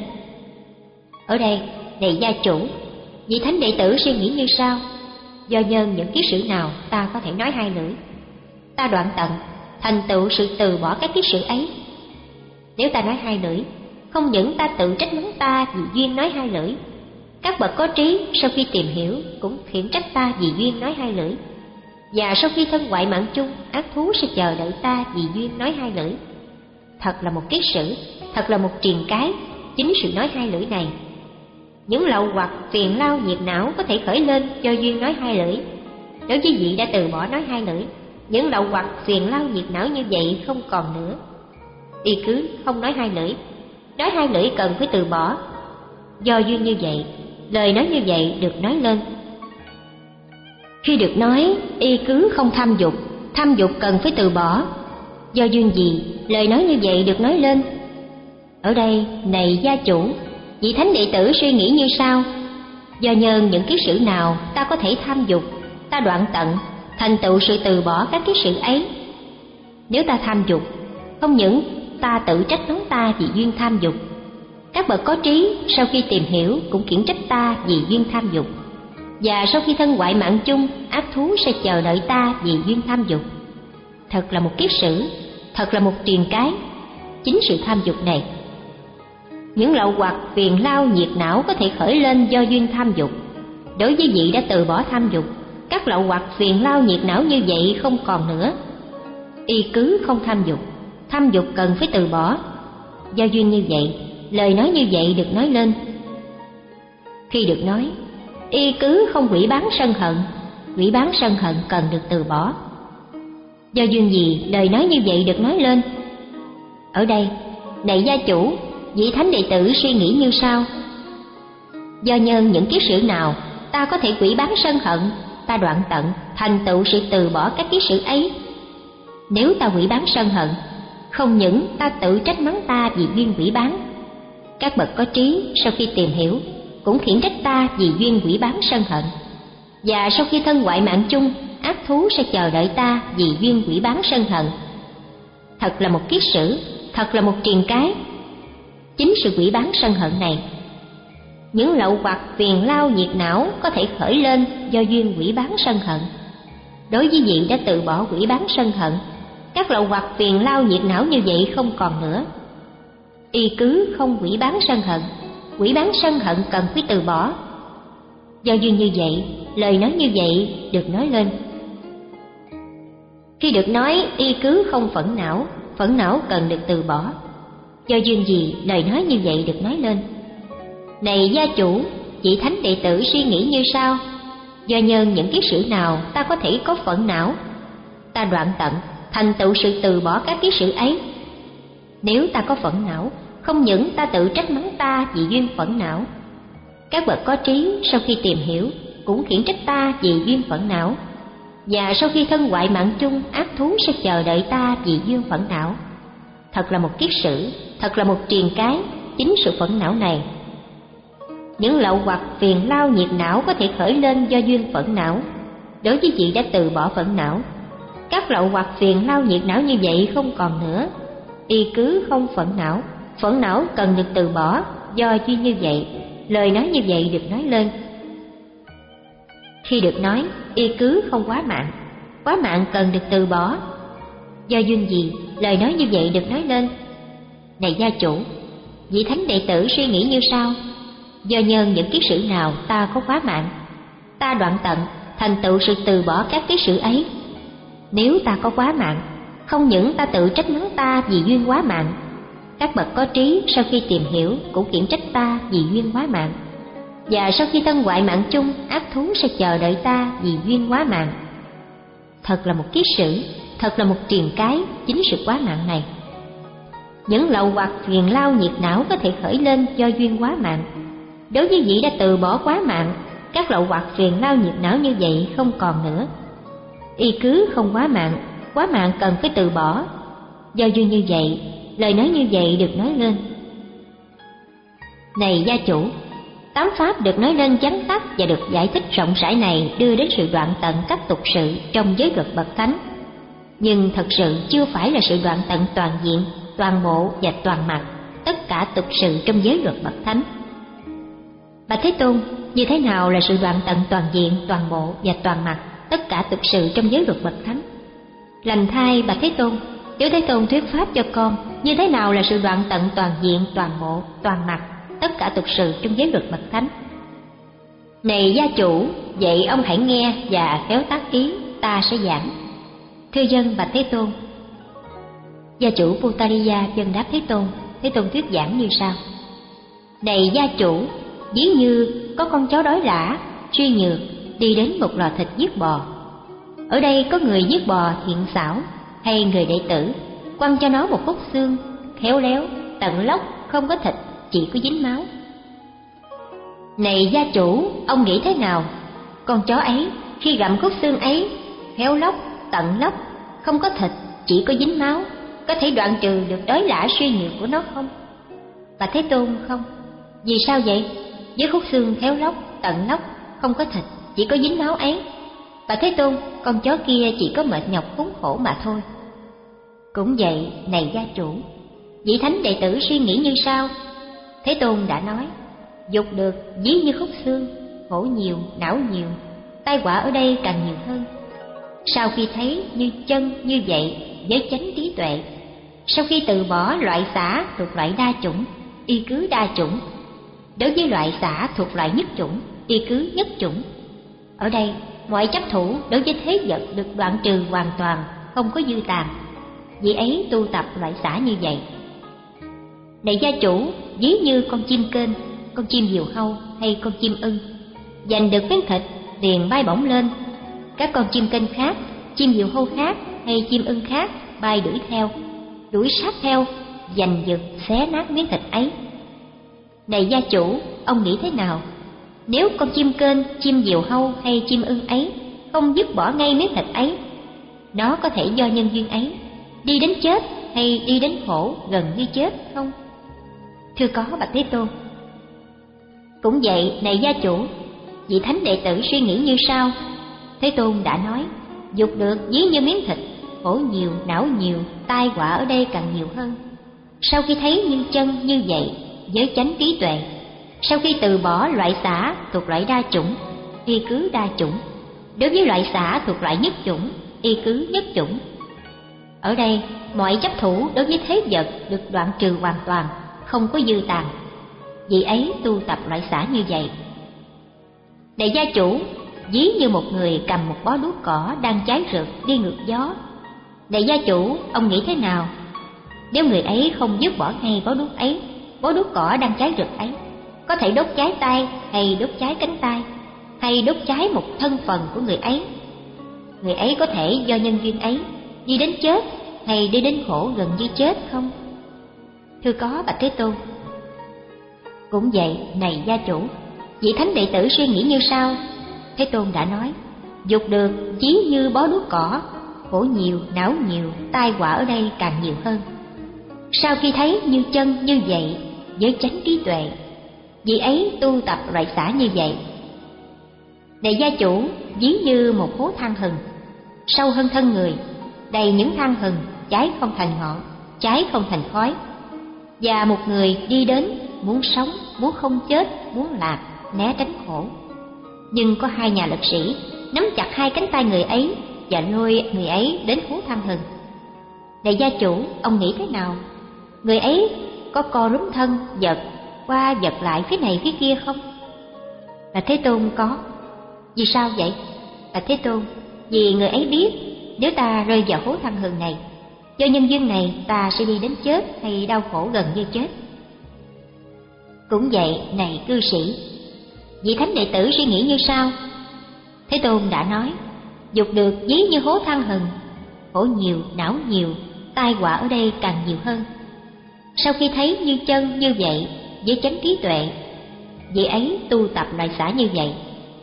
Ở đây, này gia chủ, vị thánh đệ tử suy nghĩ như sau: do nhân những kiết sử nào ta có thể nói hai lưỡi, ta đoạn tận, thành tựu sự từ bỏ các kiết sử ấy. Nếu ta nói hai lưỡi, không những ta tự trách mắng ta vì duyên nói hai lưỡi, các bậc có trí sau khi tìm hiểu cũng khiển trách ta vì duyên nói hai lưỡi. Và sau khi thân hoại mạng chung, ác thú sẽ chờ đợi ta vì duyên nói hai lưỡi. Thật là một kiết sử, thật là một triền cái, chính sự nói hai lưỡi này. Những lậu hoặc, phiền lao, nhiệt não có thể khởi lên do duyên nói hai lưỡi. Đối với vị đã từ bỏ nói hai lưỡi, những lậu hoặc, phiền lao, nhiệt não như vậy không còn nữa. Y cứ không nói hai lưỡi, nói hai lưỡi cần phải từ bỏ. Do duyên như vậy, lời nói như vậy được nói lên. Khi được nói, y cứ không tham dục, tham dục cần phải từ bỏ. Do duyên gì lời nói như vậy được nói lên? Ở đây, này gia chủ, vị thánh đệ tử suy nghĩ như sau: do nhân những kiết sử nào ta có thể tham dục, ta đoạn tận, thành tựu sự từ bỏ các kiết sử ấy. Nếu ta tham dục, không những ta tự trách mắng ta vì duyên tham dục, các bậc có trí sau khi tìm hiểu cũng khiển trách ta vì duyên tham dục. và sau khi thân hoại mạng chung, ác thú sẽ chờ đợi ta vì duyên tham dục. Thật là một kiết sử, thật là một truyền cái, chính sự tham dục này. Những lậu hoặc phiền lao nhiệt não có thể khởi lên do duyên tham dục. Đối với vị đã từ bỏ tham dục, các lậu hoặc phiền lao nhiệt não như vậy không còn nữa. Y cứ không tham dục, tham dục cần phải từ bỏ. Do duyên như vậy, lời nói như vậy được nói lên. Khi được nói, y cứ không hủy bán sân hận, hủy bán sân hận cần được từ bỏ. Do duyên gì lời nói như vậy được nói lên? Ở đây, này gia chủ, vị thánh đệ tử suy nghĩ như sau: do nhân những kiết sử nào ta có thể hủy bán sân hận, ta đoạn tận thành tựu sự từ bỏ các kiết sử ấy. Nếu ta hủy bán sân hận, không những ta tự trách mắng ta vì duyên hủy bán, các bậc có trí sau khi tìm hiểu cũng khiển trách ta vì duyên hủy bán sân hận. Và sau khi thân hoại mạng chung, ác thú sẽ chờ đợi ta vì duyên hủy bán sân hận. Thật là một kiết sử, thật là một truyền cái, chính sự hủy bán sân hận này. Những lậu hoặc phiền lao nhiệt não có thể khởi lên do duyên hủy bán sân hận. Đối với vị đã từ bỏ hủy bán sân hận, các lậu hoặc phiền lao nhiệt não như vậy không còn nữa. Y cứ không hủy bán sân hận, hủy bán sân hận cần phải từ bỏ. Do duyên như vậy, lời nói như vậy được nói lên. Khi được nói, y cứ không phẫn não, phẫn não cần được từ bỏ. Do duyên gì lời nói như vậy được nói lên? Này gia chủ, vị thánh đệ tử suy nghĩ như sau: do nhân những kiết sử nào ta có thể có phẫn não, ta đoạn tận thành tựu sự từ bỏ các kiết sử ấy. Nếu ta có phẫn não, không những ta tự trách mắng ta vì duyên phẫn não, các bậc có trí sau khi tìm hiểu cũng khiển trách ta vì duyên phẫn não. Và sau khi thân hoại mạng chung, ác thú sẽ chờ đợi ta vì duyên phẫn não. Thật là một kiết sử, thật là một truyền cái, chính sự phẫn não này. Những lậu hoặc phiền lao nhiệt não có thể khởi lên do duyên phẫn não. Đối với vị đã từ bỏ phẫn não, các lậu hoặc phiền lao nhiệt não như vậy không còn nữa. Y cứ không phẫn não, phẫn não cần được từ bỏ. Do duyên như vậy, lời nói như vậy được nói lên. Khi được nói, y cứ không quá mạng, quá mạng cần được từ bỏ. Do duyên gì lời nói như vậy được nói lên? Này gia chủ, vị thánh đệ tử suy nghĩ như sau: do nhân những kiết sử nào ta có quá mạng, ta đoạn tận thành tựu sự từ bỏ các kiết sử ấy. Nếu ta có quá mạng, không những ta tự trách mắng ta vì duyên quá mạng, các bậc có trí sau khi tìm hiểu cũng khiển trách ta vì duyên quá mạng. Và sau khi thân hoại mạng chung, ác thú sẽ chờ đợi ta vì duyên quá mạng. Thật là một kiết sử, thật là một truyền cái, chính sự quá mạng này. Những lậu hoặc phiền lao nhiệt não có thể khởi lên do duyên quá mạng. Đối với vị đã từ bỏ quá mạng, các lậu hoặc phiền lao nhiệt não như vậy không còn nữa. Y cứ không quá mạng, quá mạng cần phải từ bỏ. Do duyên như vậy, lời nói như vậy được nói lên. Này gia chủ, tám pháp được nói lên vắn tắt và được giải thích rộng rãi này đưa đến sự đoạn tận các tục sự trong giới luật bậc thánh. Nhưng thật sự chưa phải là sự đoạn tận toàn diện, toàn bộ và toàn mặt tất cả tục sự trong giới luật bậc thánh. Bạch Thế Tôn, như thế nào là sự đoạn tận toàn diện, toàn bộ và toàn mặt tất cả tục sự trong giới luật bậc thánh? Lành thay Bạch Thế Tôn, Tiểu Thế Tôn thuyết pháp cho con như thế nào là sự đoạn tận toàn diện, toàn bộ, toàn mặt tất cả tục sự trong giới luật bậc thánh. Này gia chủ, vậy ông hãy nghe và khéo tác ý, ta sẽ giảng. Thưa dân Bạch Thế Tôn. Gia chủ Puttariya dân đáp Thế Tôn. Thế Tôn thuyết giảng như sau: này gia chủ, ví như có con chó đói lả, suy nhược đi đến một lò thịt giết bò. Ở đây có người giết bò thiện xảo, hay người đệ tử quăng cho nó một khúc xương, khéo léo, tận lóc, không có thịt, chỉ có dính máu. Này gia chủ, ông nghĩ thế nào? Con chó ấy khi gặm khúc xương ấy, khéo lóc, tận lóc, không có thịt, chỉ có dính máu, có thể đoạn trừ được đói lả suy nhược của nó không? Và Thế Tôn, không. Vì sao vậy? Với khúc xương khéo lóc, tận lóc, không có thịt, chỉ có dính máu ấy, và Thế Tôn, con chó kia chỉ có mệt nhọc khốn khổ mà thôi. Cũng vậy, này gia chủ, vị thánh đệ tử suy nghĩ như sau. Thế Tôn đã nói, dục được ví như khúc xương, khổ nhiều, não nhiều, tai họa ở đây càng nhiều hơn. Sau khi thấy như chân như vậy với chánh trí tuệ, sau khi từ bỏ loại xả thuộc loại đa chủng, y cứ đa chủng, đối với loại xả thuộc loại nhất chủng, y cứ nhất chủng. Ở đây mọi chấp thủ đối với thế vật được đoạn trừ hoàn toàn, không có dư tàn. Vì ấy tu tập loại xả như vậy. Này gia chủ, ví như con chim kênh, con chim diều hâu hay con chim ưng, giành được miếng thịt liền bay bổng lên. Các con chim kênh khác, chim diều hâu khác hay chim ưng khác bay đuổi theo, đuổi sát theo, giành giật xé nát miếng thịt ấy. Này gia chủ, ông nghĩ thế nào? Nếu con chim kênh, chim diều hâu hay chim ưng ấy không dứt bỏ ngay miếng thịt ấy, nó có thể do nhân duyên ấy đi đến chết hay đi đến khổ gần như chết không? Thưa có, bạch Thế Tôn. Cũng vậy, này gia chủ, vị thánh đệ tử suy nghĩ như sau. Thế Tôn đã nói, dục được ví như miếng thịt, khổ nhiều, não nhiều, tai họa ở đây càng nhiều hơn. Sau khi thấy như chân như vậy với chánh trí tuệ, sau khi từ bỏ loại xả thuộc loại đa chủng, y cứ đa chủng, đối với loại xả thuộc loại nhất chủng, y cứ nhất chủng. Ở đây mọi chấp thủ đối với thế vật được đoạn trừ hoàn toàn, không có dư tàn. Vì ấy tu tập loại xả như vậy. Này gia chủ, ví như một người cầm một bó đuốc cỏ đang cháy rực đi ngược gió. Này gia chủ, ông nghĩ thế nào? Nếu người ấy không dứt bỏ ngay bó đuốc ấy, bó đuốc cỏ đang cháy rực ấy có thể đốt cháy tay hay đốt cháy cánh tay, hay đốt cháy một thân phần của người ấy. Người ấy có thể do nhân duyên ấy đi đến chết hay đi đến khổ gần như chết không? Thưa có, bạch Thế Tôn. Cũng vậy, này gia chủ, vị thánh đệ tử suy nghĩ như sau. Thế Tôn đã nói, dục được ví như bó đuốc cỏ, khổ nhiều, não nhiều, tai họa ở đây càng nhiều hơn. Sau khi thấy như chân như vậy với chánh trí tuệ, vì ấy tu tập loại xả như vậy. Này gia chủ, ví như một hố than hừng, sâu hơn thân người, đầy những than hừng, cháy không thành ngọn, cháy không thành khói. Và một người đi đến, muốn sống, muốn không chết, muốn lạc, né tránh khổ. Nhưng có hai nhà lực sĩ nắm chặt hai cánh tay người ấy và lôi người ấy đến hố than hừng. Này gia chủ, ông nghĩ thế nào? Người ấy có co rúm thân, giật qua giật lại phía này phía kia không? Là Thế Tôn có. Vì sao vậy? Là Thế Tôn, vì người ấy biết nếu ta rơi vào hố than hừng này, do nhân duyên này ta sẽ đi đến chết hay đau khổ gần như chết. Cũng vậy, này cư sĩ, vị thánh đệ tử suy nghĩ như sau. Thế Tôn đã nói, dục được ví như hố than hừng, khổ nhiều, não nhiều, tai họa ở đây càng nhiều hơn. Sau khi thấy như chân như vậy với chánh trí tuệ, vị ấy tu tập loại xả như vậy.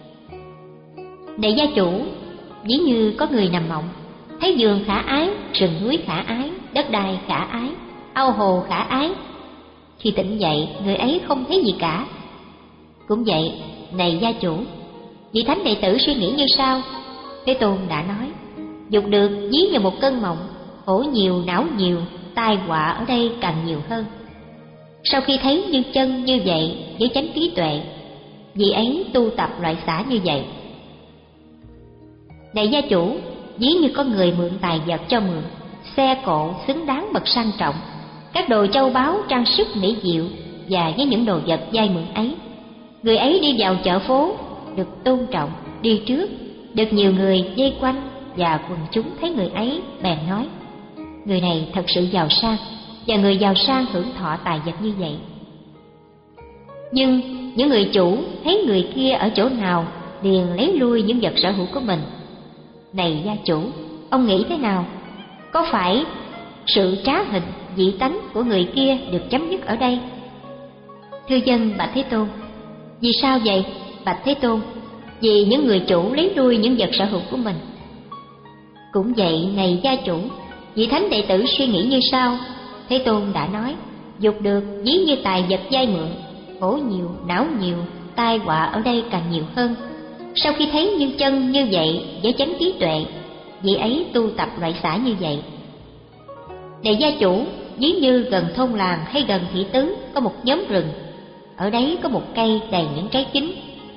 Này gia chủ, ví như có người nằm mộng, thấy vườn khả ái, rừng núi khả ái, đất đai khả ái, ao hồ khả ái. Khi tỉnh dậy, người ấy không thấy gì cả. Cũng vậy, này gia chủ, vị thánh đệ tử suy nghĩ như sau. Thế Tôn đã nói, dục được ví như một cơn mộng, khổ nhiều, não nhiều, tai họa ở đây càng nhiều hơn. Sau khi thấy như chân như vậy với chánh trí tuệ, vị ấy tu tập loại xả như vậy. Này gia chủ, ví như có người mượn tài vật cho mượn, xe cộ xứng đáng bậc sang trọng, các đồ châu báu trang sức mỹ diệu, và với những đồ vật vay mượn ấy, người ấy đi vào chợ phố được tôn trọng, đi trước, được nhiều người vây quanh, và quần chúng thấy người ấy bèn nói, người này thật sự giàu sang, và người giàu sang hưởng thọ tài vật như vậy. Nhưng những người chủ thấy người kia ở chỗ nào liền lấy lui những vật sở hữu của mình. Này gia chủ, ông nghĩ thế nào? Có phải sự trá hình, dị tánh của người kia được chấm dứt ở đây? Thưa dân, bạch Thế Tôn. Vì sao vậy, bạch Thế Tôn? Vì những người chủ lấy lui những vật sở hữu của mình. Cũng vậy, này gia chủ, vị thánh đệ tử suy nghĩ như sau. Thế Tôn đã nói, dục được ví như tài vật vay mượn, khổ nhiều, não nhiều, tai họa ở đây càng nhiều hơn. Sau khi thấy như chân như vậy với chánh trí tuệ, vị ấy tu tập loại xả như vậy. Này gia chủ, ví như gần thôn làng hay gần thị tứ có một nhóm rừng, ở đấy có một cây đầy những trái chín,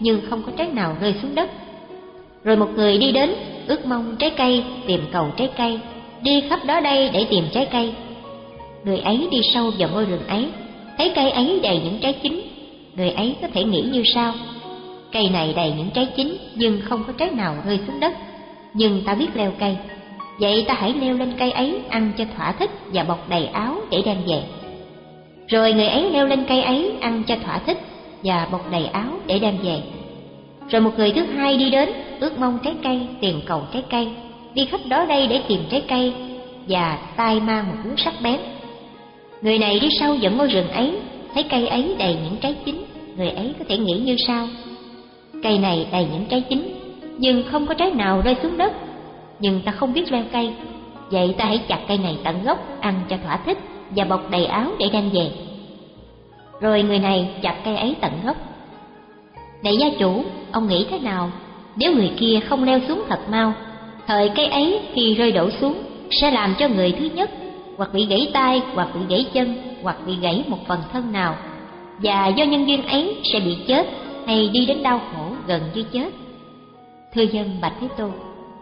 nhưng không có trái nào rơi xuống đất. Rồi một người đi đến, ước mong trái cây, tìm cầu trái cây, đi khắp đó đây để tìm trái cây. Người ấy đi sâu vào ngôi rừng ấy, thấy cây ấy đầy những trái chín. Người ấy có thể nghĩ như sau: cây này đầy những trái chín nhưng không có trái nào rơi xuống đất. Nhưng ta biết leo cây, vậy ta hãy leo lên cây ấy, ăn cho thỏa thích và bọc đầy áo để đem về. Rồi người ấy leo lên cây ấy, ăn cho thỏa thích và bọc đầy áo để đem về. Rồi một người thứ hai đi đến, ước mong trái cây, tìm cầu trái cây, đi khắp đó đây để tìm trái cây, và tay mang một cuốn sắc bén. Người này đi sâu vào ngôi rừng ấy, thấy cây ấy đầy những trái chín. Người ấy có thể nghĩ như sau: cây này đầy những trái chín nhưng không có trái nào rơi xuống đất. Nhưng ta không biết leo cây, vậy ta hãy chặt cây này tận gốc, ăn cho thỏa thích và bọc đầy áo để đem về. Rồi người này chặt cây ấy tận gốc. Này gia chủ, ông nghĩ thế nào nếu người kia không leo xuống thật mau? Thời cây ấy khi rơi đổ xuống sẽ làm cho người thứ nhất hoặc bị gãy tay, hoặc bị gãy chân, hoặc bị gãy một phần thân nào, và do nhân duyên ấy sẽ bị chết hay đi đến đau khổ gần như chết. Thưa dân bạch Thế Tôn.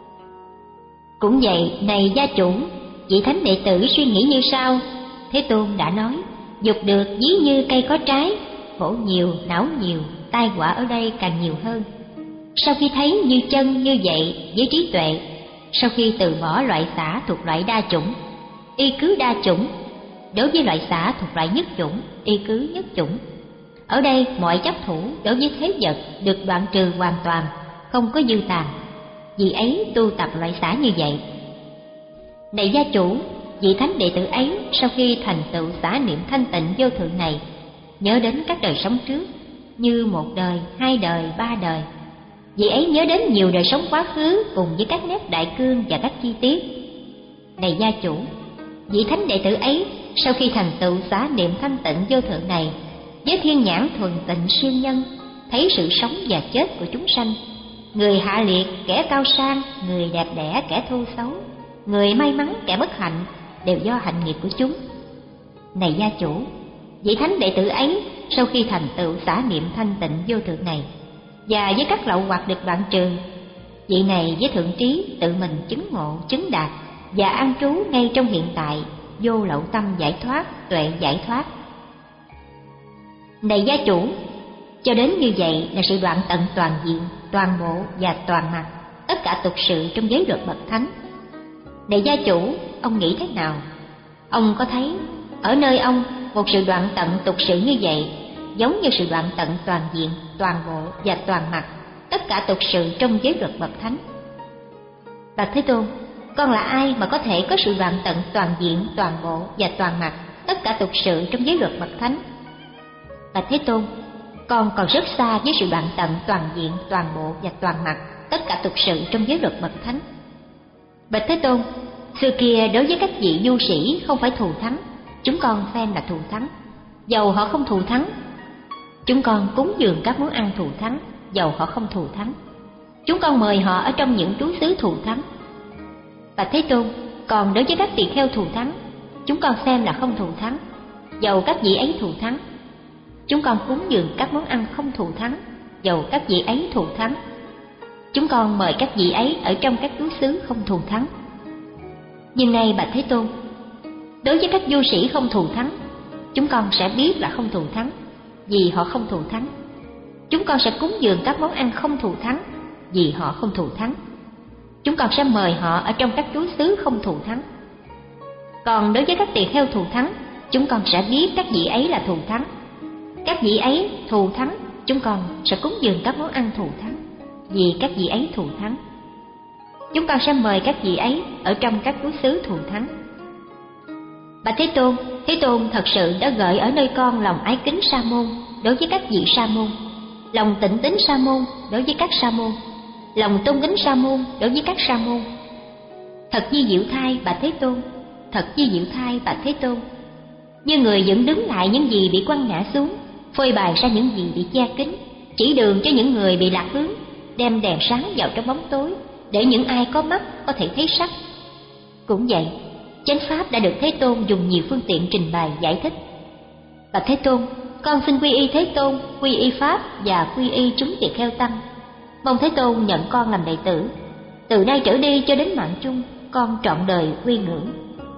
Cũng vậy, này gia chủ, vị thánh đệ tử suy nghĩ như sau. Thế Tôn đã nói, dục được ví như cây có trái, khổ nhiều, não nhiều, tai họa ở đây càng nhiều hơn. Sau khi thấy như chân như vậy với trí tuệ, sau khi từ bỏ loại xả thuộc loại đa chủng, y cứ đa chủng, đối với loại xả thuộc loại nhất chủng, y cứ nhất chủng. Ở đây mọi chấp thủ đối với thế vật được đoạn trừ hoàn toàn, không có dư tàn. Vì ấy tu tập loại xả như vậy. Này gia chủ, vị thánh đệ tử ấy sau khi thành tựu xả niệm thanh tịnh vô thượng này, nhớ đến các đời sống trước, như một đời, hai đời, ba đời. Vị ấy nhớ đến nhiều đời sống quá khứ cùng với các nét đại cương và các chi tiết. Này gia chủ, vị thánh đệ tử ấy sau khi thành tựu xả niệm thanh tịnh vô thượng này, với thiên nhãn thuần tịnh siêu nhân, thấy sự sống và chết của chúng sanh, người hạ liệt, kẻ cao sang, người đẹp đẽ, kẻ thô xấu, người may mắn, kẻ bất hạnh, đều do hạnh nghiệp của chúng. Này gia chủ, vị thánh đệ tử ấy sau khi thành tựu xả niệm thanh tịnh vô thượng này, và với các lậu hoặc được đoạn trừ, vị này với thượng trí tự mình chứng ngộ, chứng đạt và an trú ngay trong hiện tại, vô lậu tâm giải thoát, tuệ giải thoát. Này gia chủ, cho đến như vậy là sự đoạn tận toàn diện, toàn bộ và toàn mặt tất cả tục sự trong giới luật bậc thánh. Này gia chủ, ông nghĩ thế nào? Ông có thấy ở nơi ông một sự đoạn tận tục sự như vậy, giống như sự đoạn tận toàn diện, toàn bộ và toàn mặt tất cả tục sự trong giới luật bậc thánh? Bạch Thế Tôn, con là ai mà có thể có sự đoạn tận toàn diện, toàn bộ và toàn mặt tất cả tục sự trong giới luật bậc thánh? Bạch Thế Tôn, con còn rất xa với sự đoạn tận toàn diện, toàn bộ và toàn mặt tất cả tục sự trong giới luật bậc thánh. Bạch Thế Tôn, xưa kia đối với các vị du sĩ không phải thù thắng, chúng con xem là thù thắng. Dầu họ không thù thắng, chúng con cúng dường các món ăn thù thắng. Dầu họ không thù thắng, chúng con mời họ ở trong những trú xứ thù thắng. Bạch Thế Tôn, còn đối với các tỳ kheo thù thắng, chúng con xem là không thù thắng. Dầu các vị ấy thù thắng, chúng con cúng dường các món ăn không thù thắng. Dầu các vị ấy thù thắng, chúng con mời các vị ấy ở trong các trú xứ không thù thắng. Nhưng nay Bạch Thế Tôn, đối với các du sĩ không thù thắng, chúng con sẽ biết là không thù thắng, vì họ không thù thắng. Chúng con sẽ cúng dường các món ăn không thù thắng, vì họ không thù thắng. Chúng con sẽ mời họ ở trong các trú xứ không thù thắng. Còn đối với các tỳ kheo thù thắng, chúng con sẽ biết các vị ấy là thù thắng. Các vị ấy thù thắng, chúng con sẽ cúng dường các món ăn thù thắng, vì các vị ấy thù thắng. Chúng con sẽ mời các vị ấy ở trong các trú xứ thù thắng. Bạch Thế Tôn, Thế Tôn thật sự đã gợi ở nơi con lòng ái kính sa môn đối với các vị sa môn, lòng tịnh tín sa môn đối với các sa môn, lòng tôn kính sa môn đối với các sa môn. Thật như diệu thai Bạch Thế Tôn, thật như diệu thai Bạch Thế Tôn. Như người dẫn đứng lại những gì bị quăng ngã xuống, phơi bày ra những gì bị che kín, chỉ đường cho những người bị lạc hướng, đem đèn sáng vào trong bóng tối, để những ai có mắt có thể thấy sắc. Cũng vậy, chánh pháp đã được Thế Tôn dùng nhiều phương tiện trình bày giải thích. Bạch Thế Tôn, con xin quy y Thế Tôn, quy y Pháp và quy y chúng tỳ kheo tăng. Mong Thế Tôn nhận con làm đệ tử. Từ nay trở đi cho đến mạng chung, con trọn đời quy ngưỡng.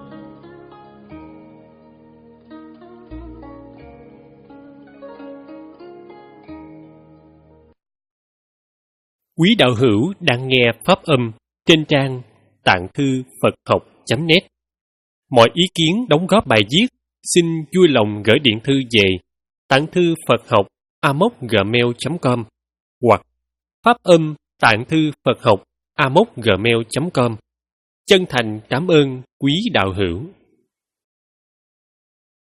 Quý đạo hữu đang nghe pháp âm trên trang tạng thư Phật học chấm net. Mọi ý kiến đóng góp bài viết xin vui lòng gửi điện thư về tạng thư Phật học a mốc gmail chấm com hoặc pháp âm tạng thư Phật học a mốc gmail chấm com. Chân thành cảm ơn quý đạo hữu.